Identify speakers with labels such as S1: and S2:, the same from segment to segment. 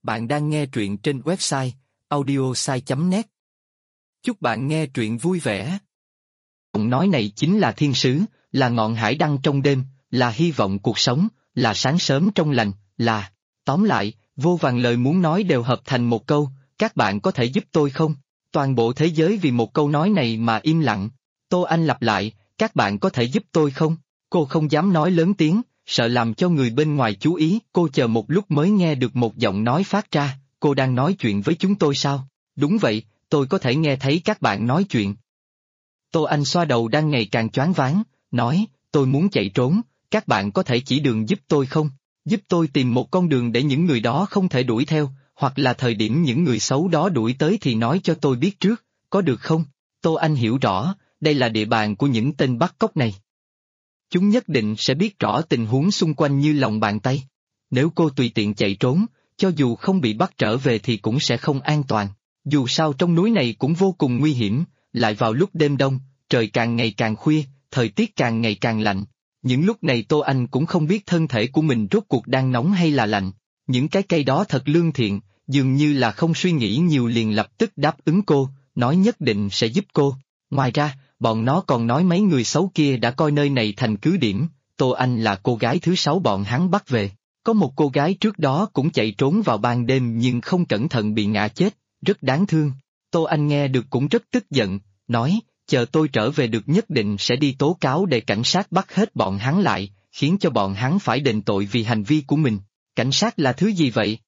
S1: Bạn đang nghe truyện trên website audiosai.net. Chúc bạn nghe truyện vui vẻ.
S2: Giọng nói này chính là thiên sứ, là ngọn hải đăng trong đêm, là hy vọng cuộc sống, là sáng sớm trong lành, là... Tóm lại, vô vàn lời muốn nói đều hợp thành một câu, các bạn có thể giúp tôi không? Toàn bộ thế giới vì một câu nói này mà im lặng. Tô Anh lặp lại, các bạn có thể giúp tôi không? Cô không dám nói lớn tiếng, sợ làm cho người bên ngoài chú ý. Cô chờ một lúc mới nghe được một giọng nói phát ra, cô đang nói chuyện với chúng tôi sao? Đúng vậy, tôi có thể nghe thấy các bạn nói chuyện. Tô Anh xoa đầu đang ngày càng choáng váng, nói, tôi muốn chạy trốn, các bạn có thể chỉ đường giúp tôi không? Giúp tôi tìm một con đường để những người đó không thể đuổi theo, hoặc là thời điểm những người xấu đó đuổi tới thì nói cho tôi biết trước, có được không? Tô Anh hiểu rõ, đây là địa bàn của những tên bắt cóc này. Chúng nhất định sẽ biết rõ tình huống xung quanh như lòng bàn tay. Nếu cô tùy tiện chạy trốn, cho dù không bị bắt trở về thì cũng sẽ không an toàn. Dù sao trong núi này cũng vô cùng nguy hiểm, lại vào lúc đêm đông, trời càng ngày càng khuya, thời tiết càng ngày càng lạnh. Những lúc này Tô Anh cũng không biết thân thể của mình rốt cuộc đang nóng hay là lạnh. Những cái cây đó thật lương thiện, dường như là không suy nghĩ nhiều liền lập tức đáp ứng cô, nói nhất định sẽ giúp cô. Ngoài ra, bọn nó còn nói mấy người xấu kia đã coi nơi này thành cứ điểm, Tô Anh là cô gái thứ 6 bọn hắn bắt về. Có một cô gái trước đó cũng chạy trốn vào ban đêm nhưng không cẩn thận bị ngã chết, rất đáng thương. Tô Anh nghe được cũng rất tức giận, nói, chờ tôi trở về được nhất định sẽ đi tố cáo để cảnh sát bắt hết bọn hắn lại, khiến cho bọn hắn phải đền tội vì hành vi của mình. Cảnh sát là thứ gì vậy?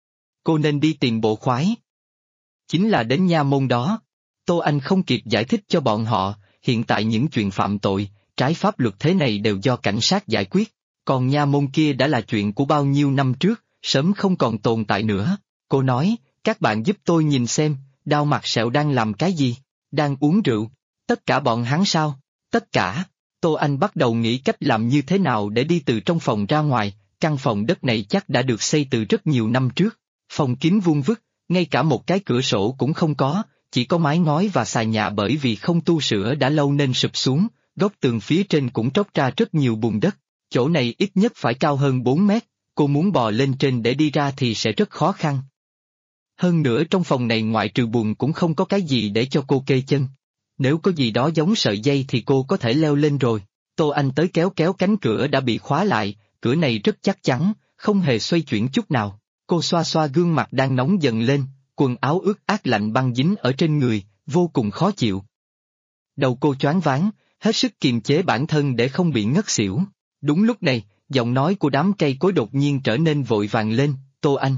S2: Cô nên đi tìm bộ khoái. Chính là đến nha môn đó. Tô Anh không kịp giải thích cho bọn họ, hiện tại những chuyện phạm tội, trái pháp luật thế này đều do cảnh sát giải quyết, còn nha môn kia đã là chuyện của bao nhiêu năm trước, sớm không còn tồn tại nữa. Cô nói, các bạn giúp tôi nhìn xem, Đao Mặt Sẹo đang làm cái gì? Đang uống rượu. Tất cả bọn hắn sao? Tất cả. Tô Anh bắt đầu nghĩ cách làm như thế nào để đi từ trong phòng ra ngoài, căn phòng đất này chắc đã được xây từ rất nhiều năm trước. Phòng kín vuông vức, ngay cả một cái cửa sổ cũng không có, chỉ có mái ngói và xà nhà bởi vì không tu sửa đã lâu nên sụp xuống, góc tường phía trên cũng tróc ra rất nhiều bùn đất. Chỗ này ít nhất phải cao hơn 4 mét, cô muốn bò lên trên để đi ra thì sẽ rất khó khăn. Hơn nữa trong phòng này ngoại trừ bùn cũng không có cái gì để cho cô kê chân. Nếu có gì đó giống sợi dây thì cô có thể leo lên rồi. Tô Anh tới kéo kéo cánh cửa đã bị khóa lại, cửa này rất chắc chắn, không hề xoay chuyển chút nào. Cô xoa xoa gương mặt đang nóng dần lên, quần áo ướt át lạnh băng dính ở trên người, vô cùng khó chịu. Đầu cô choáng váng, hết sức kiềm chế bản thân để không bị ngất xỉu. Đúng lúc này, giọng nói của đám cây cối đột nhiên trở nên vội vàng lên, Tô Anh.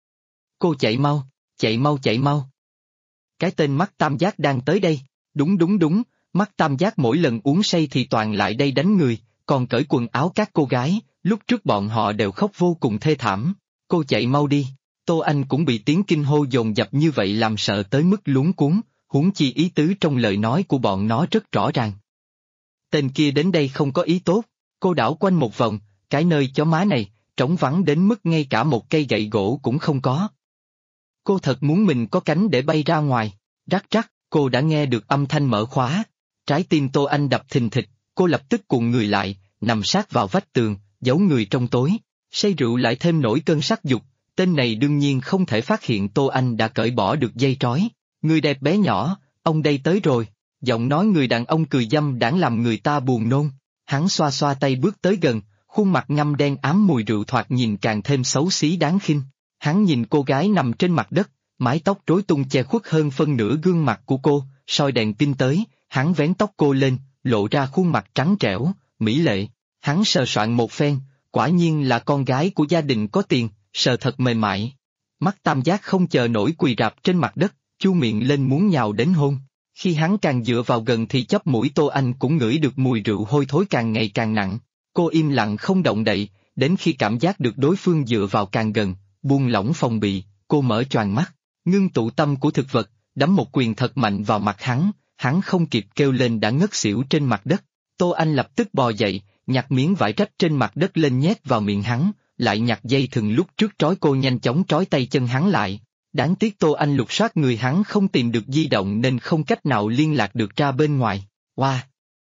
S2: Cô chạy mau, chạy mau chạy mau. Cái tên Mắt Tam Giác đang tới đây. Đúng đúng đúng, Mắt Tam Giác mỗi lần uống say thì toàn lại đây đánh người, còn cởi quần áo các cô gái, lúc trước bọn họ đều khóc vô cùng thê thảm. Cô chạy mau đi. Tô Anh cũng bị tiếng kinh hô dồn dập như vậy làm sợ tới mức luống cuống, huống chi ý tứ trong lời nói của bọn nó rất rõ ràng. Tên kia đến đây không có ý tốt, cô đảo quanh một vòng, cái nơi chó má này, trống vắng đến mức ngay cả một cây gậy gỗ cũng không có. Cô thật muốn mình có cánh để bay ra ngoài, rắc rắc, cô đã nghe được âm thanh mở khóa. Trái tim Tô Anh đập thình thịch, cô lập tức cuộn người lại, nằm sát vào vách tường, giấu người trong tối. Say rượu lại thêm nổi cơn sắc dục, tên này đương nhiên không thể phát hiện Tô Anh đã cởi bỏ được dây trói. Người đẹp bé nhỏ, ông đây tới rồi. Giọng nói người đàn ông cười dâm đãng làm người ta buồn nôn. Hắn xoa xoa tay bước tới gần, khuôn mặt ngăm đen ám mùi rượu thoạt nhìn càng thêm xấu xí đáng khinh. Hắn nhìn cô gái nằm trên mặt đất, mái tóc rối tung che khuất hơn phân nửa gương mặt của cô, soi đèn pin tới, hắn vén tóc cô lên, lộ ra khuôn mặt trắng trẻo, mỹ lệ. Hắn sờ soạn một phen, quả nhiên là con gái của gia đình có tiền, sờ thật mềm mại. Mắt Tam Giác không chờ nổi quỳ rạp trên mặt đất, chu miệng lên muốn nhào đến hôn. Khi hắn càng dựa vào gần thì chóp mũi Tô Anh cũng ngửi được mùi rượu hôi thối càng ngày càng nặng. Cô im lặng không động đậy, đến khi cảm giác được đối phương dựa vào càng gần, buông lỏng phòng bị, cô mở choàng mắt, ngưng tụ tâm của thực vật, đấm một quyền thật mạnh vào mặt hắn không kịp kêu lên đã ngất xỉu trên mặt đất. Tô Anh lập tức bò dậy, nhặt miếng vải rách trên mặt đất lên nhét vào miệng hắn, lại nhặt dây thừng lúc trước trói cô nhanh chóng trói tay chân hắn lại. Đáng tiếc Tô Anh lục soát người hắn không tìm được di động nên không cách nào liên lạc được ra bên ngoài. Wow!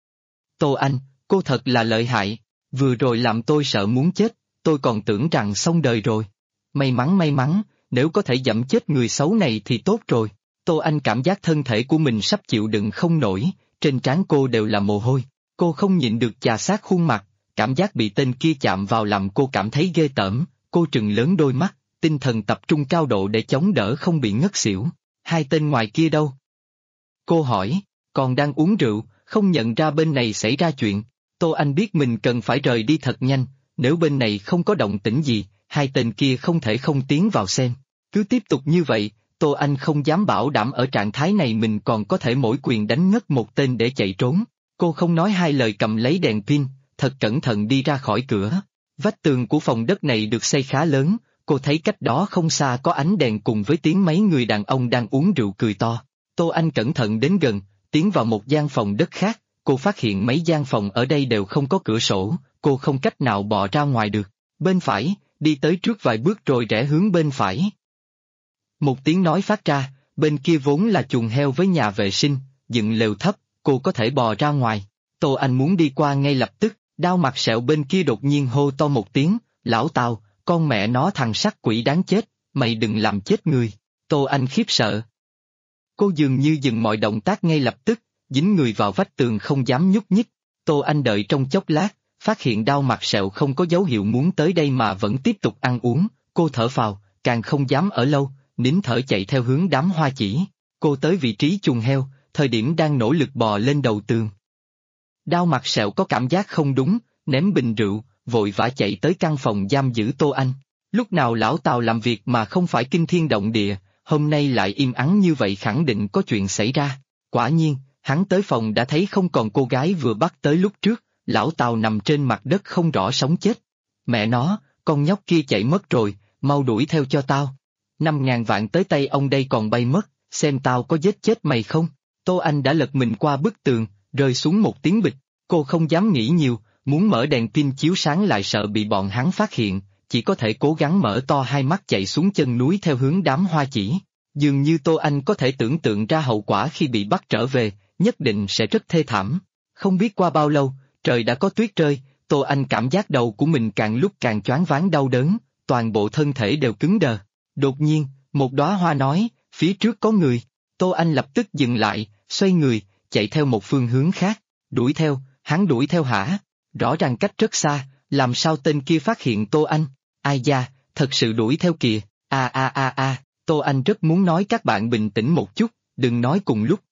S2: Tô Anh, cô thật là lợi hại, vừa rồi làm tôi sợ muốn chết, tôi còn tưởng rằng xong đời rồi. May mắn, nếu có thể giẫm chết người xấu này thì tốt rồi. Tô Anh cảm giác thân thể của mình sắp chịu đựng không nổi, trên trán cô đều là mồ hôi. Cô không nhịn được chà sát khuôn mặt, cảm giác bị tên kia chạm vào làm cô cảm thấy ghê tởm, cô trừng lớn đôi mắt, tinh thần tập trung cao độ để chống đỡ không bị ngất xỉu. Hai tên ngoài kia đâu? Cô hỏi, còn đang uống rượu, không nhận ra bên này xảy ra chuyện. Tô Anh biết mình cần phải rời đi thật nhanh, nếu bên này không có động tĩnh gì, hai tên kia không thể không tiến vào xem. Cứ tiếp tục như vậy, Tô Anh không dám bảo đảm ở trạng thái này mình còn có thể mỗi quyền đánh ngất một tên để chạy trốn. Cô không nói hai lời cầm lấy đèn pin, thật cẩn thận đi ra khỏi cửa. Vách tường của phòng đất này được xây khá lớn, cô thấy cách đó không xa có ánh đèn cùng với tiếng mấy người đàn ông đang uống rượu cười to. Tô Anh cẩn thận đến gần, tiến vào một gian phòng đất khác, cô phát hiện mấy gian phòng ở đây đều không có cửa sổ, cô không cách nào bò ra ngoài được. Bên phải, đi tới trước vài bước rồi rẽ hướng bên phải. Một tiếng nói phát ra, bên kia vốn là chuồng heo với nhà vệ sinh, dựng lều thấp, cô có thể bò ra ngoài. Tô Anh muốn đi qua ngay lập tức, đao mặt sẹo bên kia đột nhiên hô to một tiếng, lão Tào, con mẹ nó thằng sát quỷ đáng chết, mày đừng làm chết người. Tô Anh khiếp sợ. Cô dường như dừng mọi động tác ngay lập tức, dính người vào vách tường không dám nhúc nhích. Tô Anh đợi trong chốc lát, phát hiện đao mặt sẹo không có dấu hiệu muốn tới đây mà vẫn tiếp tục ăn uống, cô thở phào, càng không dám ở lâu, nín thở chạy theo hướng đám hoa chỉ. Cô tới vị trí chuồng heo, thời điểm đang nỗ lực bò lên đầu tường. Đao mặt sẹo có cảm giác không đúng, ném bình rượu, vội vã chạy tới căn phòng giam giữ Tô Anh. Lúc nào lão Tào làm việc mà không phải kinh thiên động địa, hôm nay lại im ắng như vậy khẳng định có chuyện xảy ra. Quả nhiên, hắn tới phòng đã thấy không còn cô gái vừa bắt tới lúc trước, lão Tào nằm trên mặt đất không rõ sống chết. Mẹ nó, con nhóc kia chạy mất rồi, mau đuổi theo cho tao. 5.000 vạn tới tay ông đây còn bay mất, xem tao có giết chết mày không. Tô Anh đã lật mình qua bức tường, rơi xuống một tiếng bịch, cô không dám nghĩ nhiều, muốn mở đèn pin chiếu sáng lại sợ bị bọn hắn phát hiện, chỉ có thể cố gắng mở to hai mắt chạy xuống chân núi theo hướng đám hoa chỉ. Dường như Tô Anh có thể tưởng tượng ra hậu quả khi bị bắt trở về, nhất định sẽ rất thê thảm. Không biết qua bao lâu, trời đã có tuyết rơi, Tô Anh cảm giác đầu của mình càng lúc càng choáng váng đau đớn, toàn bộ thân thể đều cứng đờ. Đột nhiên, một đóa hoa nói, phía trước có người. Tô Anh lập tức dừng lại, xoay người, chạy theo một phương hướng khác. Đuổi theo, hắn đuổi theo hả? Rõ ràng cách rất xa, làm sao tên kia phát hiện Tô Anh? Ai da, thật sự đuổi theo kìa. Tô Anh rất muốn nói các bạn bình tĩnh một chút, đừng nói cùng lúc.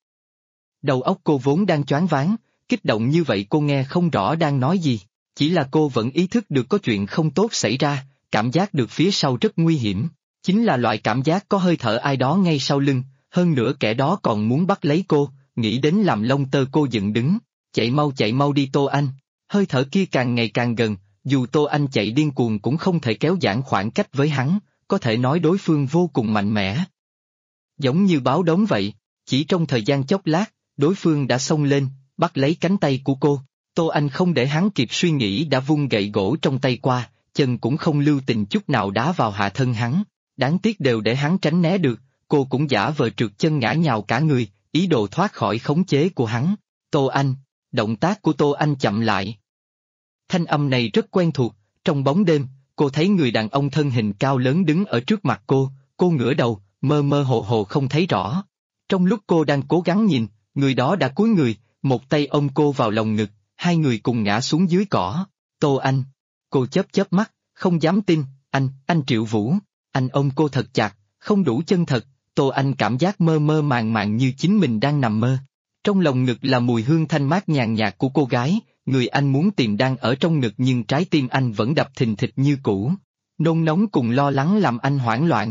S2: Đầu óc cô vốn đang choáng váng, kích động như vậy cô nghe không rõ đang nói gì, chỉ là cô vẫn ý thức được có chuyện không tốt xảy ra, cảm giác được phía sau rất nguy hiểm, chính là loại cảm giác có hơi thở ai đó ngay sau lưng, hơn nữa kẻ đó còn muốn bắt lấy cô, nghĩ đến làm lông tơ cô dựng đứng, chạy mau đi Tô Anh, hơi thở kia càng ngày càng gần, dù Tô Anh chạy điên cuồng cũng không thể kéo giãn khoảng cách với hắn, có thể nói đối phương vô cùng mạnh mẽ. Giống như báo đốm vậy, chỉ trong thời gian chốc lát, đối phương đã xông lên, bắt lấy cánh tay của cô. Tô Anh không để hắn kịp suy nghĩ đã vung gậy gỗ trong tay qua, chân cũng không lưu tình chút nào đá vào hạ thân hắn. Đáng tiếc đều để hắn tránh né được, cô cũng giả vờ trượt chân ngã nhào cả người, ý đồ thoát khỏi khống chế của hắn. Tô Anh, động tác của Tô Anh chậm lại. Thanh âm này rất quen thuộc, trong bóng đêm, cô thấy người đàn ông thân hình cao lớn đứng ở trước mặt cô ngửa đầu, mơ mơ hồ hồ không thấy rõ. Trong lúc cô đang cố gắng nhìn, người đó đã cúi người, một tay ôm cô vào lòng ngực, hai người cùng ngã xuống dưới cỏ. Tô Anh, cô chớp mắt, không dám tin, anh Triệu Vũ, anh ôm cô thật chặt, không đủ chân thật. Tô Anh cảm giác mơ mơ màng màng như chính mình đang nằm mơ. Trong lòng ngực là mùi hương thanh mát nhàn nhạt của cô gái, người anh muốn tìm đang ở trong ngực nhưng trái tim anh vẫn đập thình thịch như cũ. Nôn nóng cùng lo lắng làm anh hoảng loạn.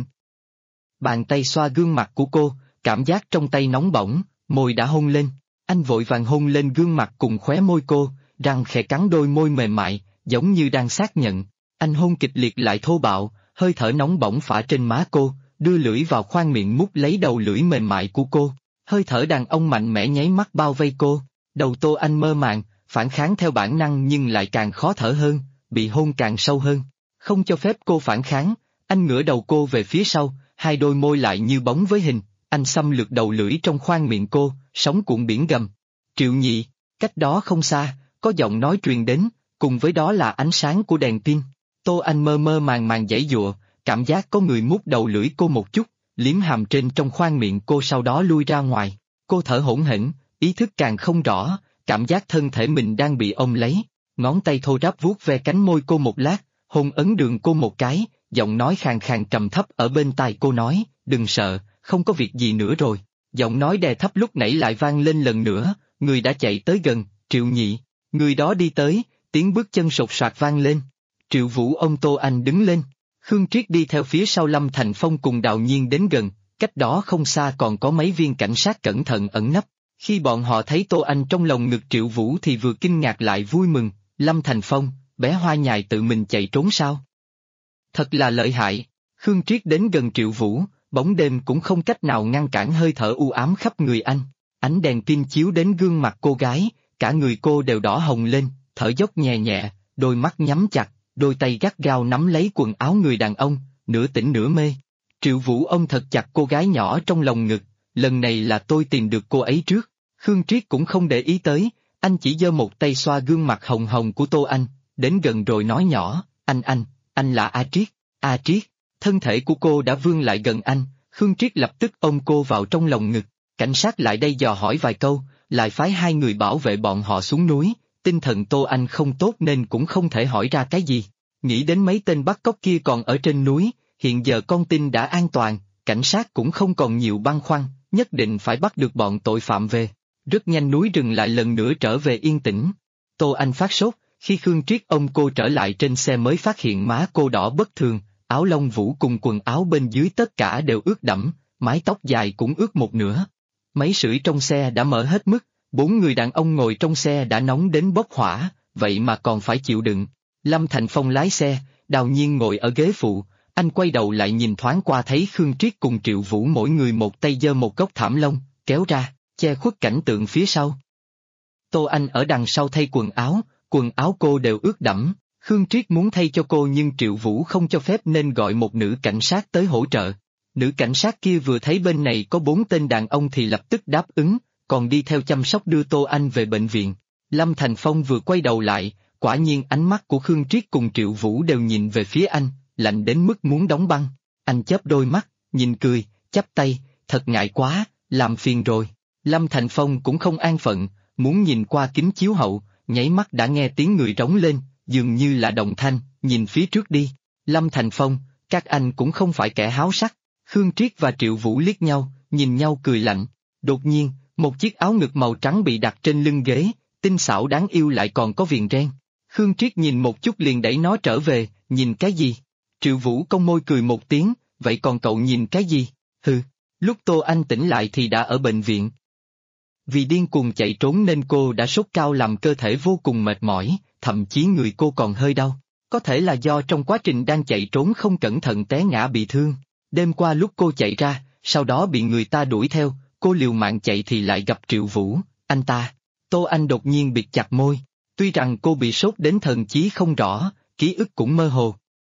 S2: Bàn tay xoa gương mặt của cô, cảm giác trong tay nóng bỏng, môi đã hôn lên. Anh vội vàng hôn lên gương mặt cùng khóe môi cô, răng khẽ cắn đôi môi mềm mại, giống như đang xác nhận. Anh hôn kịch liệt lại thô bạo, hơi thở nóng bỏng phả trên má cô, đưa lưỡi vào khoang miệng mút lấy đầu lưỡi mềm mại của cô. Hơi thở đàn ông mạnh mẽ nháy mắt bao vây cô. Đầu Tô Anh mơ màng, phản kháng theo bản năng nhưng lại càng khó thở hơn, bị hôn càng sâu hơn. Không cho phép cô phản kháng, anh ngửa đầu cô về phía sau, hai đôi môi lại như bóng với hình, anh xâm lược đầu lưỡi trong khoang miệng cô, sóng cuộn biển gầm. Triệu Nhị, cách đó không xa, có giọng nói truyền đến, cùng với đó là ánh sáng của đèn pin. Tô Anh mơ mơ màng màng giãy giụa, cảm giác có người mút đầu lưỡi cô một chút, liếm hàm trên trong khoang miệng cô sau đó lui ra ngoài. Cô thở hổn hển, ý thức càng không rõ, cảm giác thân thể mình đang bị ôm lấy. Ngón tay thô ráp vuốt ve cánh môi cô một lát, hôn ấn đường cô một cái, giọng nói khàn khàn trầm thấp ở bên tai cô nói, đừng sợ, không có việc gì nữa rồi. Giọng nói đè thấp lúc nãy lại vang lên lần nữa, người đã chạy tới gần, Triệu Nhị. Người đó đi tới, tiếng bước chân sột soạt vang lên. Triệu Vũ ôm Tô Anh đứng lên. Khương Triết đi theo phía sau Lâm Thành Phong cùng Đào Nhiên đến gần, cách đó không xa còn có mấy viên cảnh sát cẩn thận ẩn nấp. Khi bọn họ thấy Tô Anh trong lòng ngực Triệu Vũ thì vừa kinh ngạc lại vui mừng, Lâm Thành Phong, bé hoa nhài tự mình chạy trốn sao? Thật là lợi hại. Khương Triết đến gần Triệu Vũ, bóng đêm cũng không cách nào ngăn cản hơi thở u ám khắp người anh. Ánh đèn pin chiếu đến gương mặt cô gái, cả người cô đều đỏ hồng lên, thở dốc nhẹ nhẹ, đôi mắt nhắm chặt, đôi tay gắt gao nắm lấy quần áo người đàn ông, nửa tỉnh nửa mê. Triệu Vũ ôm thật chặt cô gái nhỏ trong lòng ngực, lần này là tôi tìm được cô ấy trước. Khương Triết cũng không để ý tới, anh chỉ giơ một tay xoa gương mặt hồng hồng của Tô Anh, đến gần rồi nói nhỏ, anh là A Triết, A Triết. Thân thể của cô đã vươn lại gần anh, Khương Triết lập tức ôm cô vào trong lòng ngực. Cảnh sát lại đây dò hỏi vài câu, lại phái 2 người bảo vệ bọn họ xuống núi, tinh thần Tô Anh không tốt nên cũng không thể hỏi ra cái gì. Nghĩ đến mấy tên bắt cóc kia còn ở trên núi, hiện giờ con tin đã an toàn, cảnh sát cũng không còn nhiều băn khoăn, nhất định phải bắt được bọn tội phạm về. Rất nhanh núi rừng lại lần nữa trở về yên tĩnh. Tô Anh phát sốt, khi Khương Triết ôm cô trở lại trên xe mới phát hiện má cô đỏ bất thường, áo lông vũ cùng quần áo bên dưới tất cả đều ướt đẫm, mái tóc dài cũng ướt một nửa. Máy sưởi trong xe đã mở hết mức, 4 người đàn ông ngồi trong xe đã nóng đến bốc hỏa, vậy mà còn phải chịu đựng. Lâm Thành Phong lái xe, Đào Nhiên ngồi ở ghế phụ, anh quay đầu lại nhìn thoáng qua thấy Khương Triết cùng Triệu Vũ mỗi người một tay giơ một góc thảm lông, kéo ra, che khuất cảnh tượng phía sau. Tô Anh ở đằng sau thay quần áo cô đều ướt đẫm, Khương Triết muốn thay cho cô nhưng Triệu Vũ không cho phép nên gọi một nữ cảnh sát tới hỗ trợ. Nữ cảnh sát kia vừa thấy bên này có 4 tên đàn ông thì lập tức đáp ứng, còn đi theo chăm sóc đưa Tô Anh về bệnh viện. Lâm Thành Phong vừa quay đầu lại, quả nhiên ánh mắt của Khương Triết cùng Triệu Vũ đều nhìn về phía anh, lạnh đến mức muốn đóng băng. Anh chớp đôi mắt, nhìn cười, chắp tay, thật ngại quá, làm phiền rồi. Lâm Thành Phong cũng không an phận, muốn nhìn qua kính chiếu hậu, nháy mắt đã nghe tiếng người rống lên, dường như là đồng thanh, nhìn phía trước đi. Lâm Thành Phong, các anh cũng không phải kẻ háo sắc. Khương Triết và Triệu Vũ liếc nhau, nhìn nhau cười lạnh. Đột nhiên, một chiếc áo ngực màu trắng bị đặt trên lưng ghế, tinh xảo đáng yêu lại còn có viền ren. Khương Triết nhìn một chút liền đẩy nó trở về, nhìn cái gì? Triệu Vũ cong môi cười một tiếng, vậy còn cậu nhìn cái gì? Hừ, lúc Tô Anh tỉnh lại thì đã ở bệnh viện. Vì điên cuồng chạy trốn nên cô đã sốt cao làm cơ thể vô cùng mệt mỏi, thậm chí người cô còn hơi đau. Có thể là do trong quá trình đang chạy trốn không cẩn thận té ngã bị thương. Đêm qua lúc cô chạy ra, sau đó bị người ta đuổi theo, cô liều mạng chạy thì lại gặp Triệu Vũ, anh ta. Tô Anh đột nhiên bịt chặt môi, tuy rằng cô bị sốt đến thần trí không rõ, ký ức cũng mơ hồ.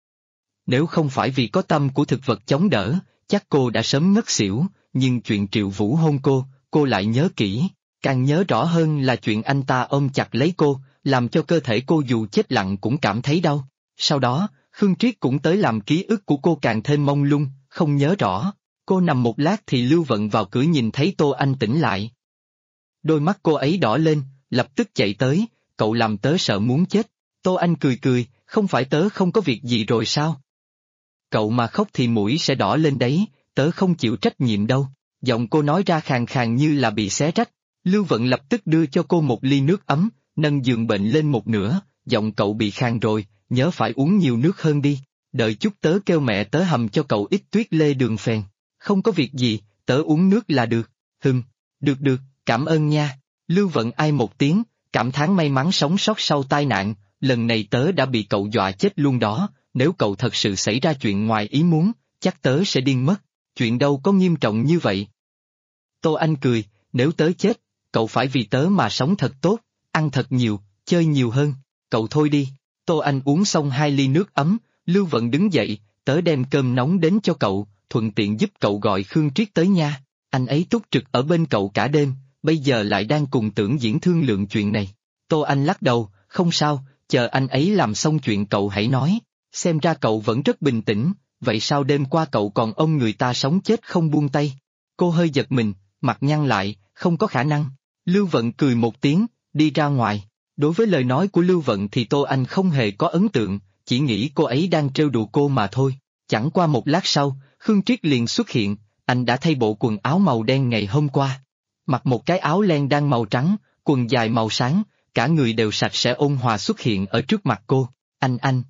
S2: Nếu không phải vì có tâm của thực vật chống đỡ, chắc cô đã sớm ngất xỉu, nhưng chuyện Triệu Vũ hôn cô lại nhớ kỹ, càng nhớ rõ hơn là chuyện anh ta ôm chặt lấy cô, làm cho cơ thể cô dù chết lặng cũng cảm thấy đau. Sau đó, Khương Triết cũng tới làm ký ức của cô càng thêm mông lung, không nhớ rõ. Cô nằm một lát thì Lưu Vận vào cửa nhìn thấy Tô Anh tỉnh lại. Đôi mắt cô ấy đỏ lên, lập tức chạy tới, cậu làm tớ sợ muốn chết. Tô Anh cười cười, không phải tớ không có việc gì rồi sao? Cậu mà khóc thì mũi sẽ đỏ lên đấy, tớ không chịu trách nhiệm đâu. Giọng cô nói ra khàn khàn như là bị xé rách. Lưu Vận lập tức đưa cho cô một ly nước ấm, nâng giường bệnh lên một nửa, giọng cậu bị khàn rồi, nhớ phải uống nhiều nước hơn đi. Đợi chút tớ kêu mẹ tớ hầm cho cậu ít tuyết lê đường phèn. Không có việc gì, tớ uống nước là được. Được, cảm ơn nha. Lưu Vận ai một tiếng, cảm thán may mắn sống sót sau tai nạn, lần này tớ đã bị cậu dọa chết luôn đó, nếu cậu thật sự xảy ra chuyện ngoài ý muốn, chắc tớ sẽ điên mất, chuyện đâu có nghiêm trọng như vậy. Tô Anh cười, nếu tớ chết, cậu phải vì tớ mà sống thật tốt, ăn thật nhiều, chơi nhiều hơn, cậu thôi đi. Tô Anh uống xong 2 ly nước ấm, Lưu Vận đứng dậy, tớ đem cơm nóng đến cho cậu, thuận tiện giúp cậu gọi Khương Triết tới nha, anh ấy túc trực ở bên cậu cả đêm, bây giờ lại đang cùng Tưởng Diễn thương lượng chuyện này. Tô Anh lắc đầu, không sao, chờ anh ấy làm xong chuyện cậu hãy nói, xem ra cậu vẫn rất bình tĩnh, vậy sao đêm qua cậu còn ôm người ta sống chết không buông tay? Cô hơi giật mình, mặt nhăn lại, không có khả năng. Lưu Vận cười một tiếng, đi ra ngoài. Đối với lời nói của Lưu Vận thì Tô Anh không hề có ấn tượng, chỉ nghĩ cô ấy đang trêu đùa cô mà thôi. Chẳng qua một lát sau, Khương Triết liền xuất hiện, anh đã thay bộ quần áo màu đen ngày hôm qua. Mặc một cái áo len đang màu trắng, quần dài màu sáng, cả người đều sạch sẽ ôn hòa xuất hiện ở trước mặt cô. Anh.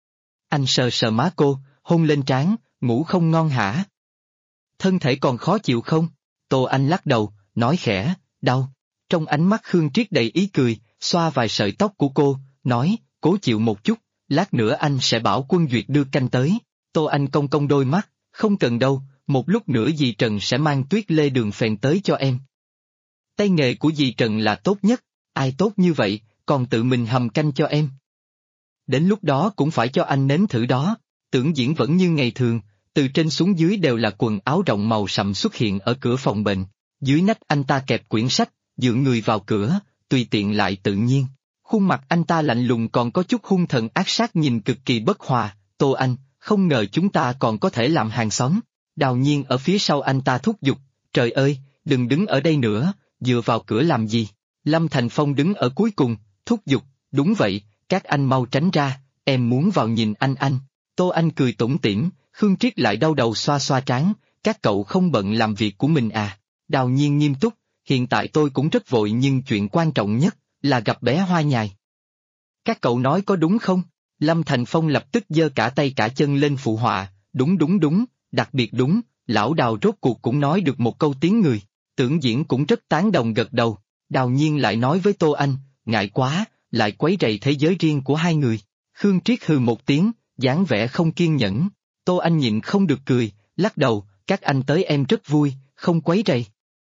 S2: Anh sờ sờ má cô, hôn lên trán, ngủ không ngon hả? Thân thể còn khó chịu không? Tô Anh lắc đầu, nói khẽ, đau. Trong ánh mắt Khương Triết đầy ý cười, xoa vài sợi tóc của cô, nói, cố chịu một chút, lát nữa anh sẽ bảo Quân Duyệt đưa canh tới. Tô Anh cong cong đôi mắt, không cần đâu, một lúc nữa dì Trần sẽ mang tuyết lê đường phèn tới cho em. Tay nghề của dì Trần là tốt nhất, ai tốt như vậy, còn tự mình hầm canh cho em. Đến lúc đó cũng phải cho anh nếm thử đó. Tưởng Diễn vẫn như ngày thường, từ trên xuống dưới đều là quần áo rộng màu sậm xuất hiện ở cửa phòng bệnh. Dưới nách anh ta kẹp quyển sách, dựa người vào cửa, tùy tiện lại tự nhiên. Khuôn mặt anh ta lạnh lùng còn có chút hung thần ác sát nhìn cực kỳ bất hòa. Tô Anh, không ngờ chúng ta còn có thể làm hàng xóm. Đào Nhiên ở phía sau anh ta thúc giục, trời ơi, đừng đứng ở đây nữa, dựa vào cửa làm gì. Lâm Thành Phong đứng ở cuối cùng, thúc giục, đúng vậy, các anh mau tránh ra, em muốn vào nhìn anh. Tô Anh cười tủm tỉm, Khương Triết lại đau đầu xoa xoa trán, các cậu không bận làm việc của mình à? Đào Nhiên nghiêm túc, hiện tại tôi cũng rất vội nhưng chuyện quan trọng nhất là gặp bé Hoa Nhài. Các cậu nói có đúng không? Lâm Thành Phong lập tức giơ cả tay cả chân lên phụ họa, đúng, đặc biệt đúng, lão Đào rốt cuộc cũng nói được một câu tiếng người. Tưởng Diễn cũng rất tán đồng gật đầu. Đào Nhiên lại nói với Tô Anh, ngại quá, lại quấy rầy thế giới riêng của hai người. Khương Triết hừ một tiếng, dáng vẻ không kiên nhẫn. Tô Anh nhịn không được cười, lắc đầu, các anh tới em rất vui, không quấy rầy.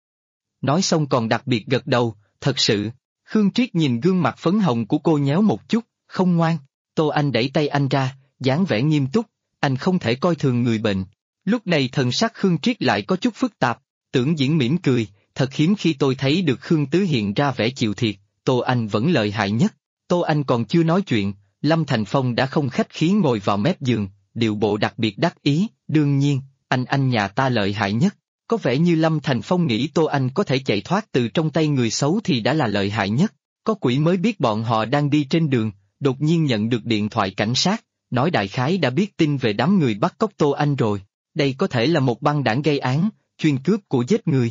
S2: Nói xong còn đặc biệt gật đầu, thật sự. Khương Triết nhìn gương mặt phấn hồng của cô nhéo một chút, không ngoan. Tô Anh đẩy tay anh ra, dáng vẻ nghiêm túc, anh không thể coi thường người bệnh. Lúc này thần sắc Khương Triết lại có chút phức tạp. Tưởng Diễn mỉm cười, thật hiếm khi tôi thấy được Khương Tứ hiện ra vẻ chịu thiệt, Tô Anh vẫn lợi hại nhất. Tô Anh còn chưa nói chuyện, Lâm Thành Phong đã không khách khí ngồi vào mép giường, điệu bộ đặc biệt đắc ý, đương nhiên, anh nhà ta lợi hại nhất. Có vẻ như Lâm Thành Phong nghĩ Tô Anh có thể chạy thoát từ trong tay người xấu thì đã là lợi hại nhất. Có quỷ mới biết bọn họ đang đi trên đường, đột nhiên nhận được điện thoại cảnh sát, nói đại khái đã biết tin về đám người bắt cóc Tô Anh rồi. Đây có thể là một băng đảng gây án, chuyên cướp của giết người.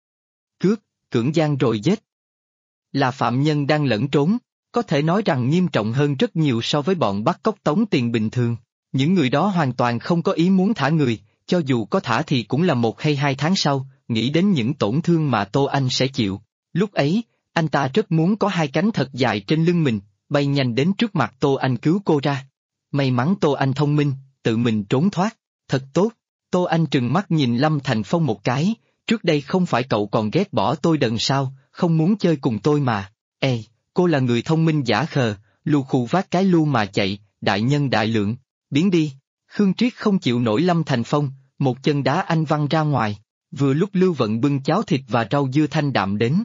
S2: Cướp, cưỡng gian rồi giết. Là phạm nhân đang lẫn trốn, có thể nói rằng nghiêm trọng hơn rất nhiều so với bọn bắt cóc tống tiền bình thường. Những người đó hoàn toàn không có ý muốn thả người, cho dù có thả thì cũng là 1 hay 2 tháng sau, nghĩ đến những tổn thương mà Tô Anh sẽ chịu. Lúc ấy, anh ta rất muốn có 2 cánh thật dài trên lưng mình, bay nhanh đến trước mặt Tô Anh cứu cô ra. May mắn Tô Anh thông minh, tự mình trốn thoát, thật tốt. Tô Anh trừng mắt nhìn Lâm Thành Phong một cái, trước đây không phải cậu còn ghét bỏ tôi đần sao, không muốn chơi cùng tôi mà. Ê, cô là người thông minh giả khờ, lù khù vác cái lu mà chạy, đại nhân đại lượng, biến đi. Khương Triết không chịu nổi Lâm Thành Phong, một chân đá anh văng ra ngoài, vừa lúc Lưu Vận bưng cháo thịt và rau dưa thanh đạm đến.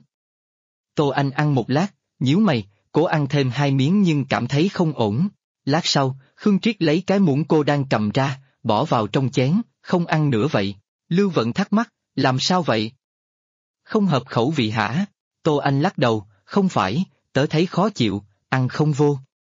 S2: Tô Anh ăn một lát, nhíu mày, cố ăn thêm 2 miếng nhưng cảm thấy không ổn. Lát sau, Khương Triết lấy cái muỗng cô đang cầm ra, bỏ vào trong chén, không ăn nữa vậy. Lưu Vận thắc mắc, làm sao vậy? Không hợp khẩu vị hả? Tô Anh lắc đầu, không phải, tớ thấy khó chịu, ăn không vô.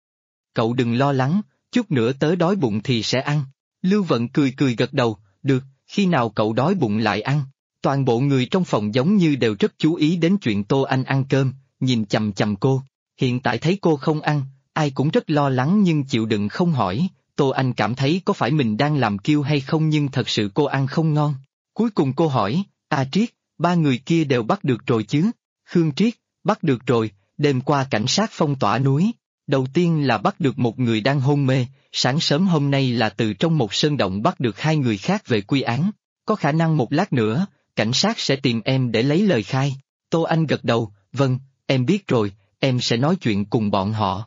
S2: Cậu đừng lo lắng, chút nữa tớ đói bụng thì sẽ ăn. Lưu Vận cười cười gật đầu, được, khi nào cậu đói bụng lại ăn. Toàn bộ người trong phòng giống như đều rất chú ý đến chuyện Tô Anh ăn cơm, nhìn chằm chằm cô. Hiện tại thấy cô không ăn, ai cũng rất lo lắng nhưng chịu đựng không hỏi. Tô Anh cảm thấy có phải mình đang làm kiêu hay không nhưng thật sự cô ăn không ngon. Cuối cùng cô hỏi, Triết, 3 người kia đều bắt được rồi chứ? Khương Triết, bắt được rồi, đêm qua cảnh sát phong tỏa núi. Đầu tiên là bắt được một người đang hôn mê, sáng sớm hôm nay là từ trong một sơn động bắt được 2 người khác về quy án. Có khả năng một lát nữa, cảnh sát sẽ tìm em để lấy lời khai. Tô Anh gật đầu, vâng, em biết rồi, em sẽ nói chuyện cùng bọn họ.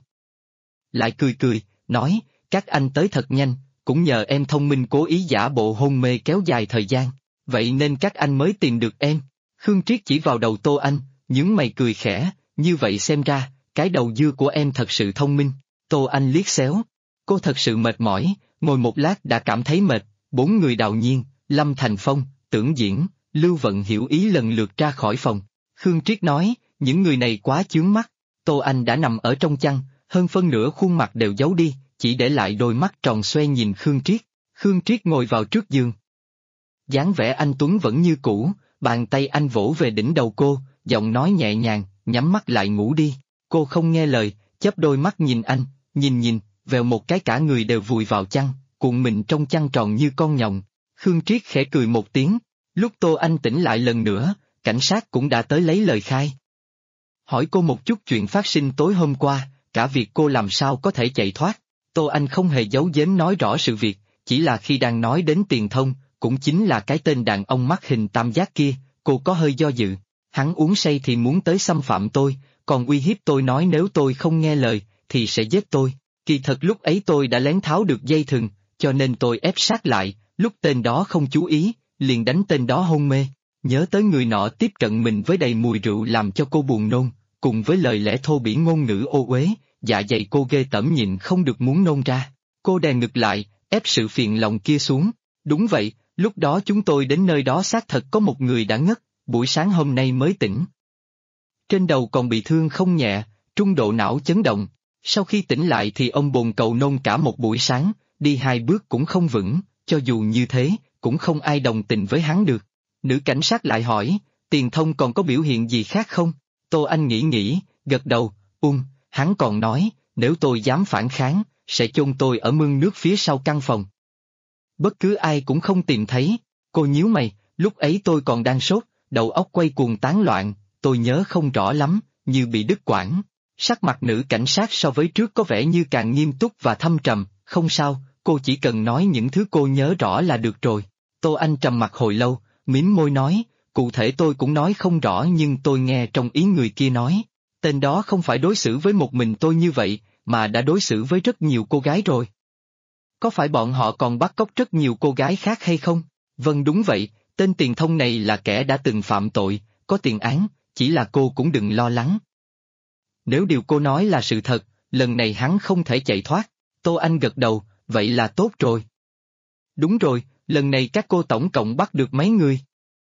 S2: Lại cười, nói, các anh tới thật nhanh, cũng nhờ em thông minh cố ý giả bộ hôn mê kéo dài thời gian, vậy nên các anh mới tìm được em. Khương Triết chỉ vào đầu Tô Anh, nhướng mày cười khẽ, như vậy xem ra, cái đầu dưa của em thật sự thông minh. Tô Anh liếc xéo, cô thật sự mệt mỏi, ngồi một lát đã cảm thấy mệt, 4 người Đào Nhiên, Lâm Thành Phong, Tưởng Diễn, Lưu Vận Hiểu ý lần lượt ra khỏi phòng. Khương Triết nói, những người này quá chướng mắt. Tô Anh đã nằm ở trong chăn, hơn phân nửa khuôn mặt đều giấu đi, chỉ để lại đôi mắt tròn xoe nhìn Khương Triết. Khương Triết ngồi vào trước giường. Dáng vẻ anh Tuấn vẫn như cũ, bàn tay anh vỗ về đỉnh đầu cô, giọng nói nhẹ nhàng, nhắm mắt lại ngủ đi. Cô không nghe lời, chớp đôi mắt nhìn anh, nhìn, vèo một cái cả người đều vùi vào chăn, cuộn mình trong chăn tròn như con nhộng. Khương Triết khẽ cười một tiếng. Lúc Tô Anh tỉnh lại lần nữa, cảnh sát cũng đã tới lấy lời khai. Hỏi cô một chút chuyện phát sinh tối hôm qua, cả việc cô làm sao có thể chạy thoát. Tô Anh không hề giấu giếm nói rõ sự việc, chỉ là khi đang nói đến Tiền Thông, cũng chính là cái tên đàn ông mắt hình tam giác kia, cô có hơi do dự. Hắn uống say thì muốn tới xâm phạm tôi, còn uy hiếp tôi nói nếu tôi không nghe lời, thì sẽ giết tôi. Kỳ thật lúc ấy tôi đã lén tháo được dây thừng, cho nên tôi ép sát lại, lúc tên đó không chú ý, liền đánh tên đó hôn mê. Nhớ tới người nọ tiếp cận mình với đầy mùi rượu làm cho cô buồn nôn, cùng với lời lẽ thô bỉ ngôn ngữ ô uế, dạ dày cô ghê tởm nhịn không được muốn nôn ra. Cô đè ngực lại, ép sự phiền lòng kia xuống. Đúng vậy, lúc đó chúng tôi đến nơi đó xác thật có một người đã ngất, buổi sáng hôm nay mới tỉnh. Trên đầu còn bị thương không nhẹ, trung độ não chấn động. Sau khi tỉnh lại thì ông bồn cầu nôn cả một buổi sáng, đi 2 bước cũng không vững, cho dù như thế, cũng không ai đồng tình với hắn được. Nữ cảnh sát lại hỏi, Tiền Thông còn có biểu hiện gì khác không? Tô Anh nghĩ, gật đầu, hắn còn nói, nếu tôi dám phản kháng, sẽ chôn tôi ở mương nước phía sau căn phòng. Bất cứ ai cũng không tìm thấy. Cô nhíu mày, lúc ấy tôi còn đang sốt, đầu óc quay cuồng tán loạn, tôi nhớ không rõ lắm, như bị đứt quãng. Sắc mặt nữ cảnh sát so với trước có vẻ như càng nghiêm túc và thâm trầm, không sao, cô chỉ cần nói những thứ cô nhớ rõ là được rồi. Tô Anh trầm mặt hồi lâu, mím môi nói, cụ thể tôi cũng nói không rõ nhưng tôi nghe trong ý người kia nói, tên đó không phải đối xử với một mình tôi như vậy, mà đã đối xử với rất nhiều cô gái rồi. Có phải bọn họ còn bắt cóc rất nhiều cô gái khác hay không? Vâng đúng vậy, tên Tiền Thông này là kẻ đã từng phạm tội, có tiền án, chỉ là cô cũng đừng lo lắng. Nếu điều cô nói là sự thật, lần này hắn không thể chạy thoát. Tô Anh gật đầu, vậy là tốt rồi. Đúng rồi, lần này các cô tổng cộng bắt được mấy người?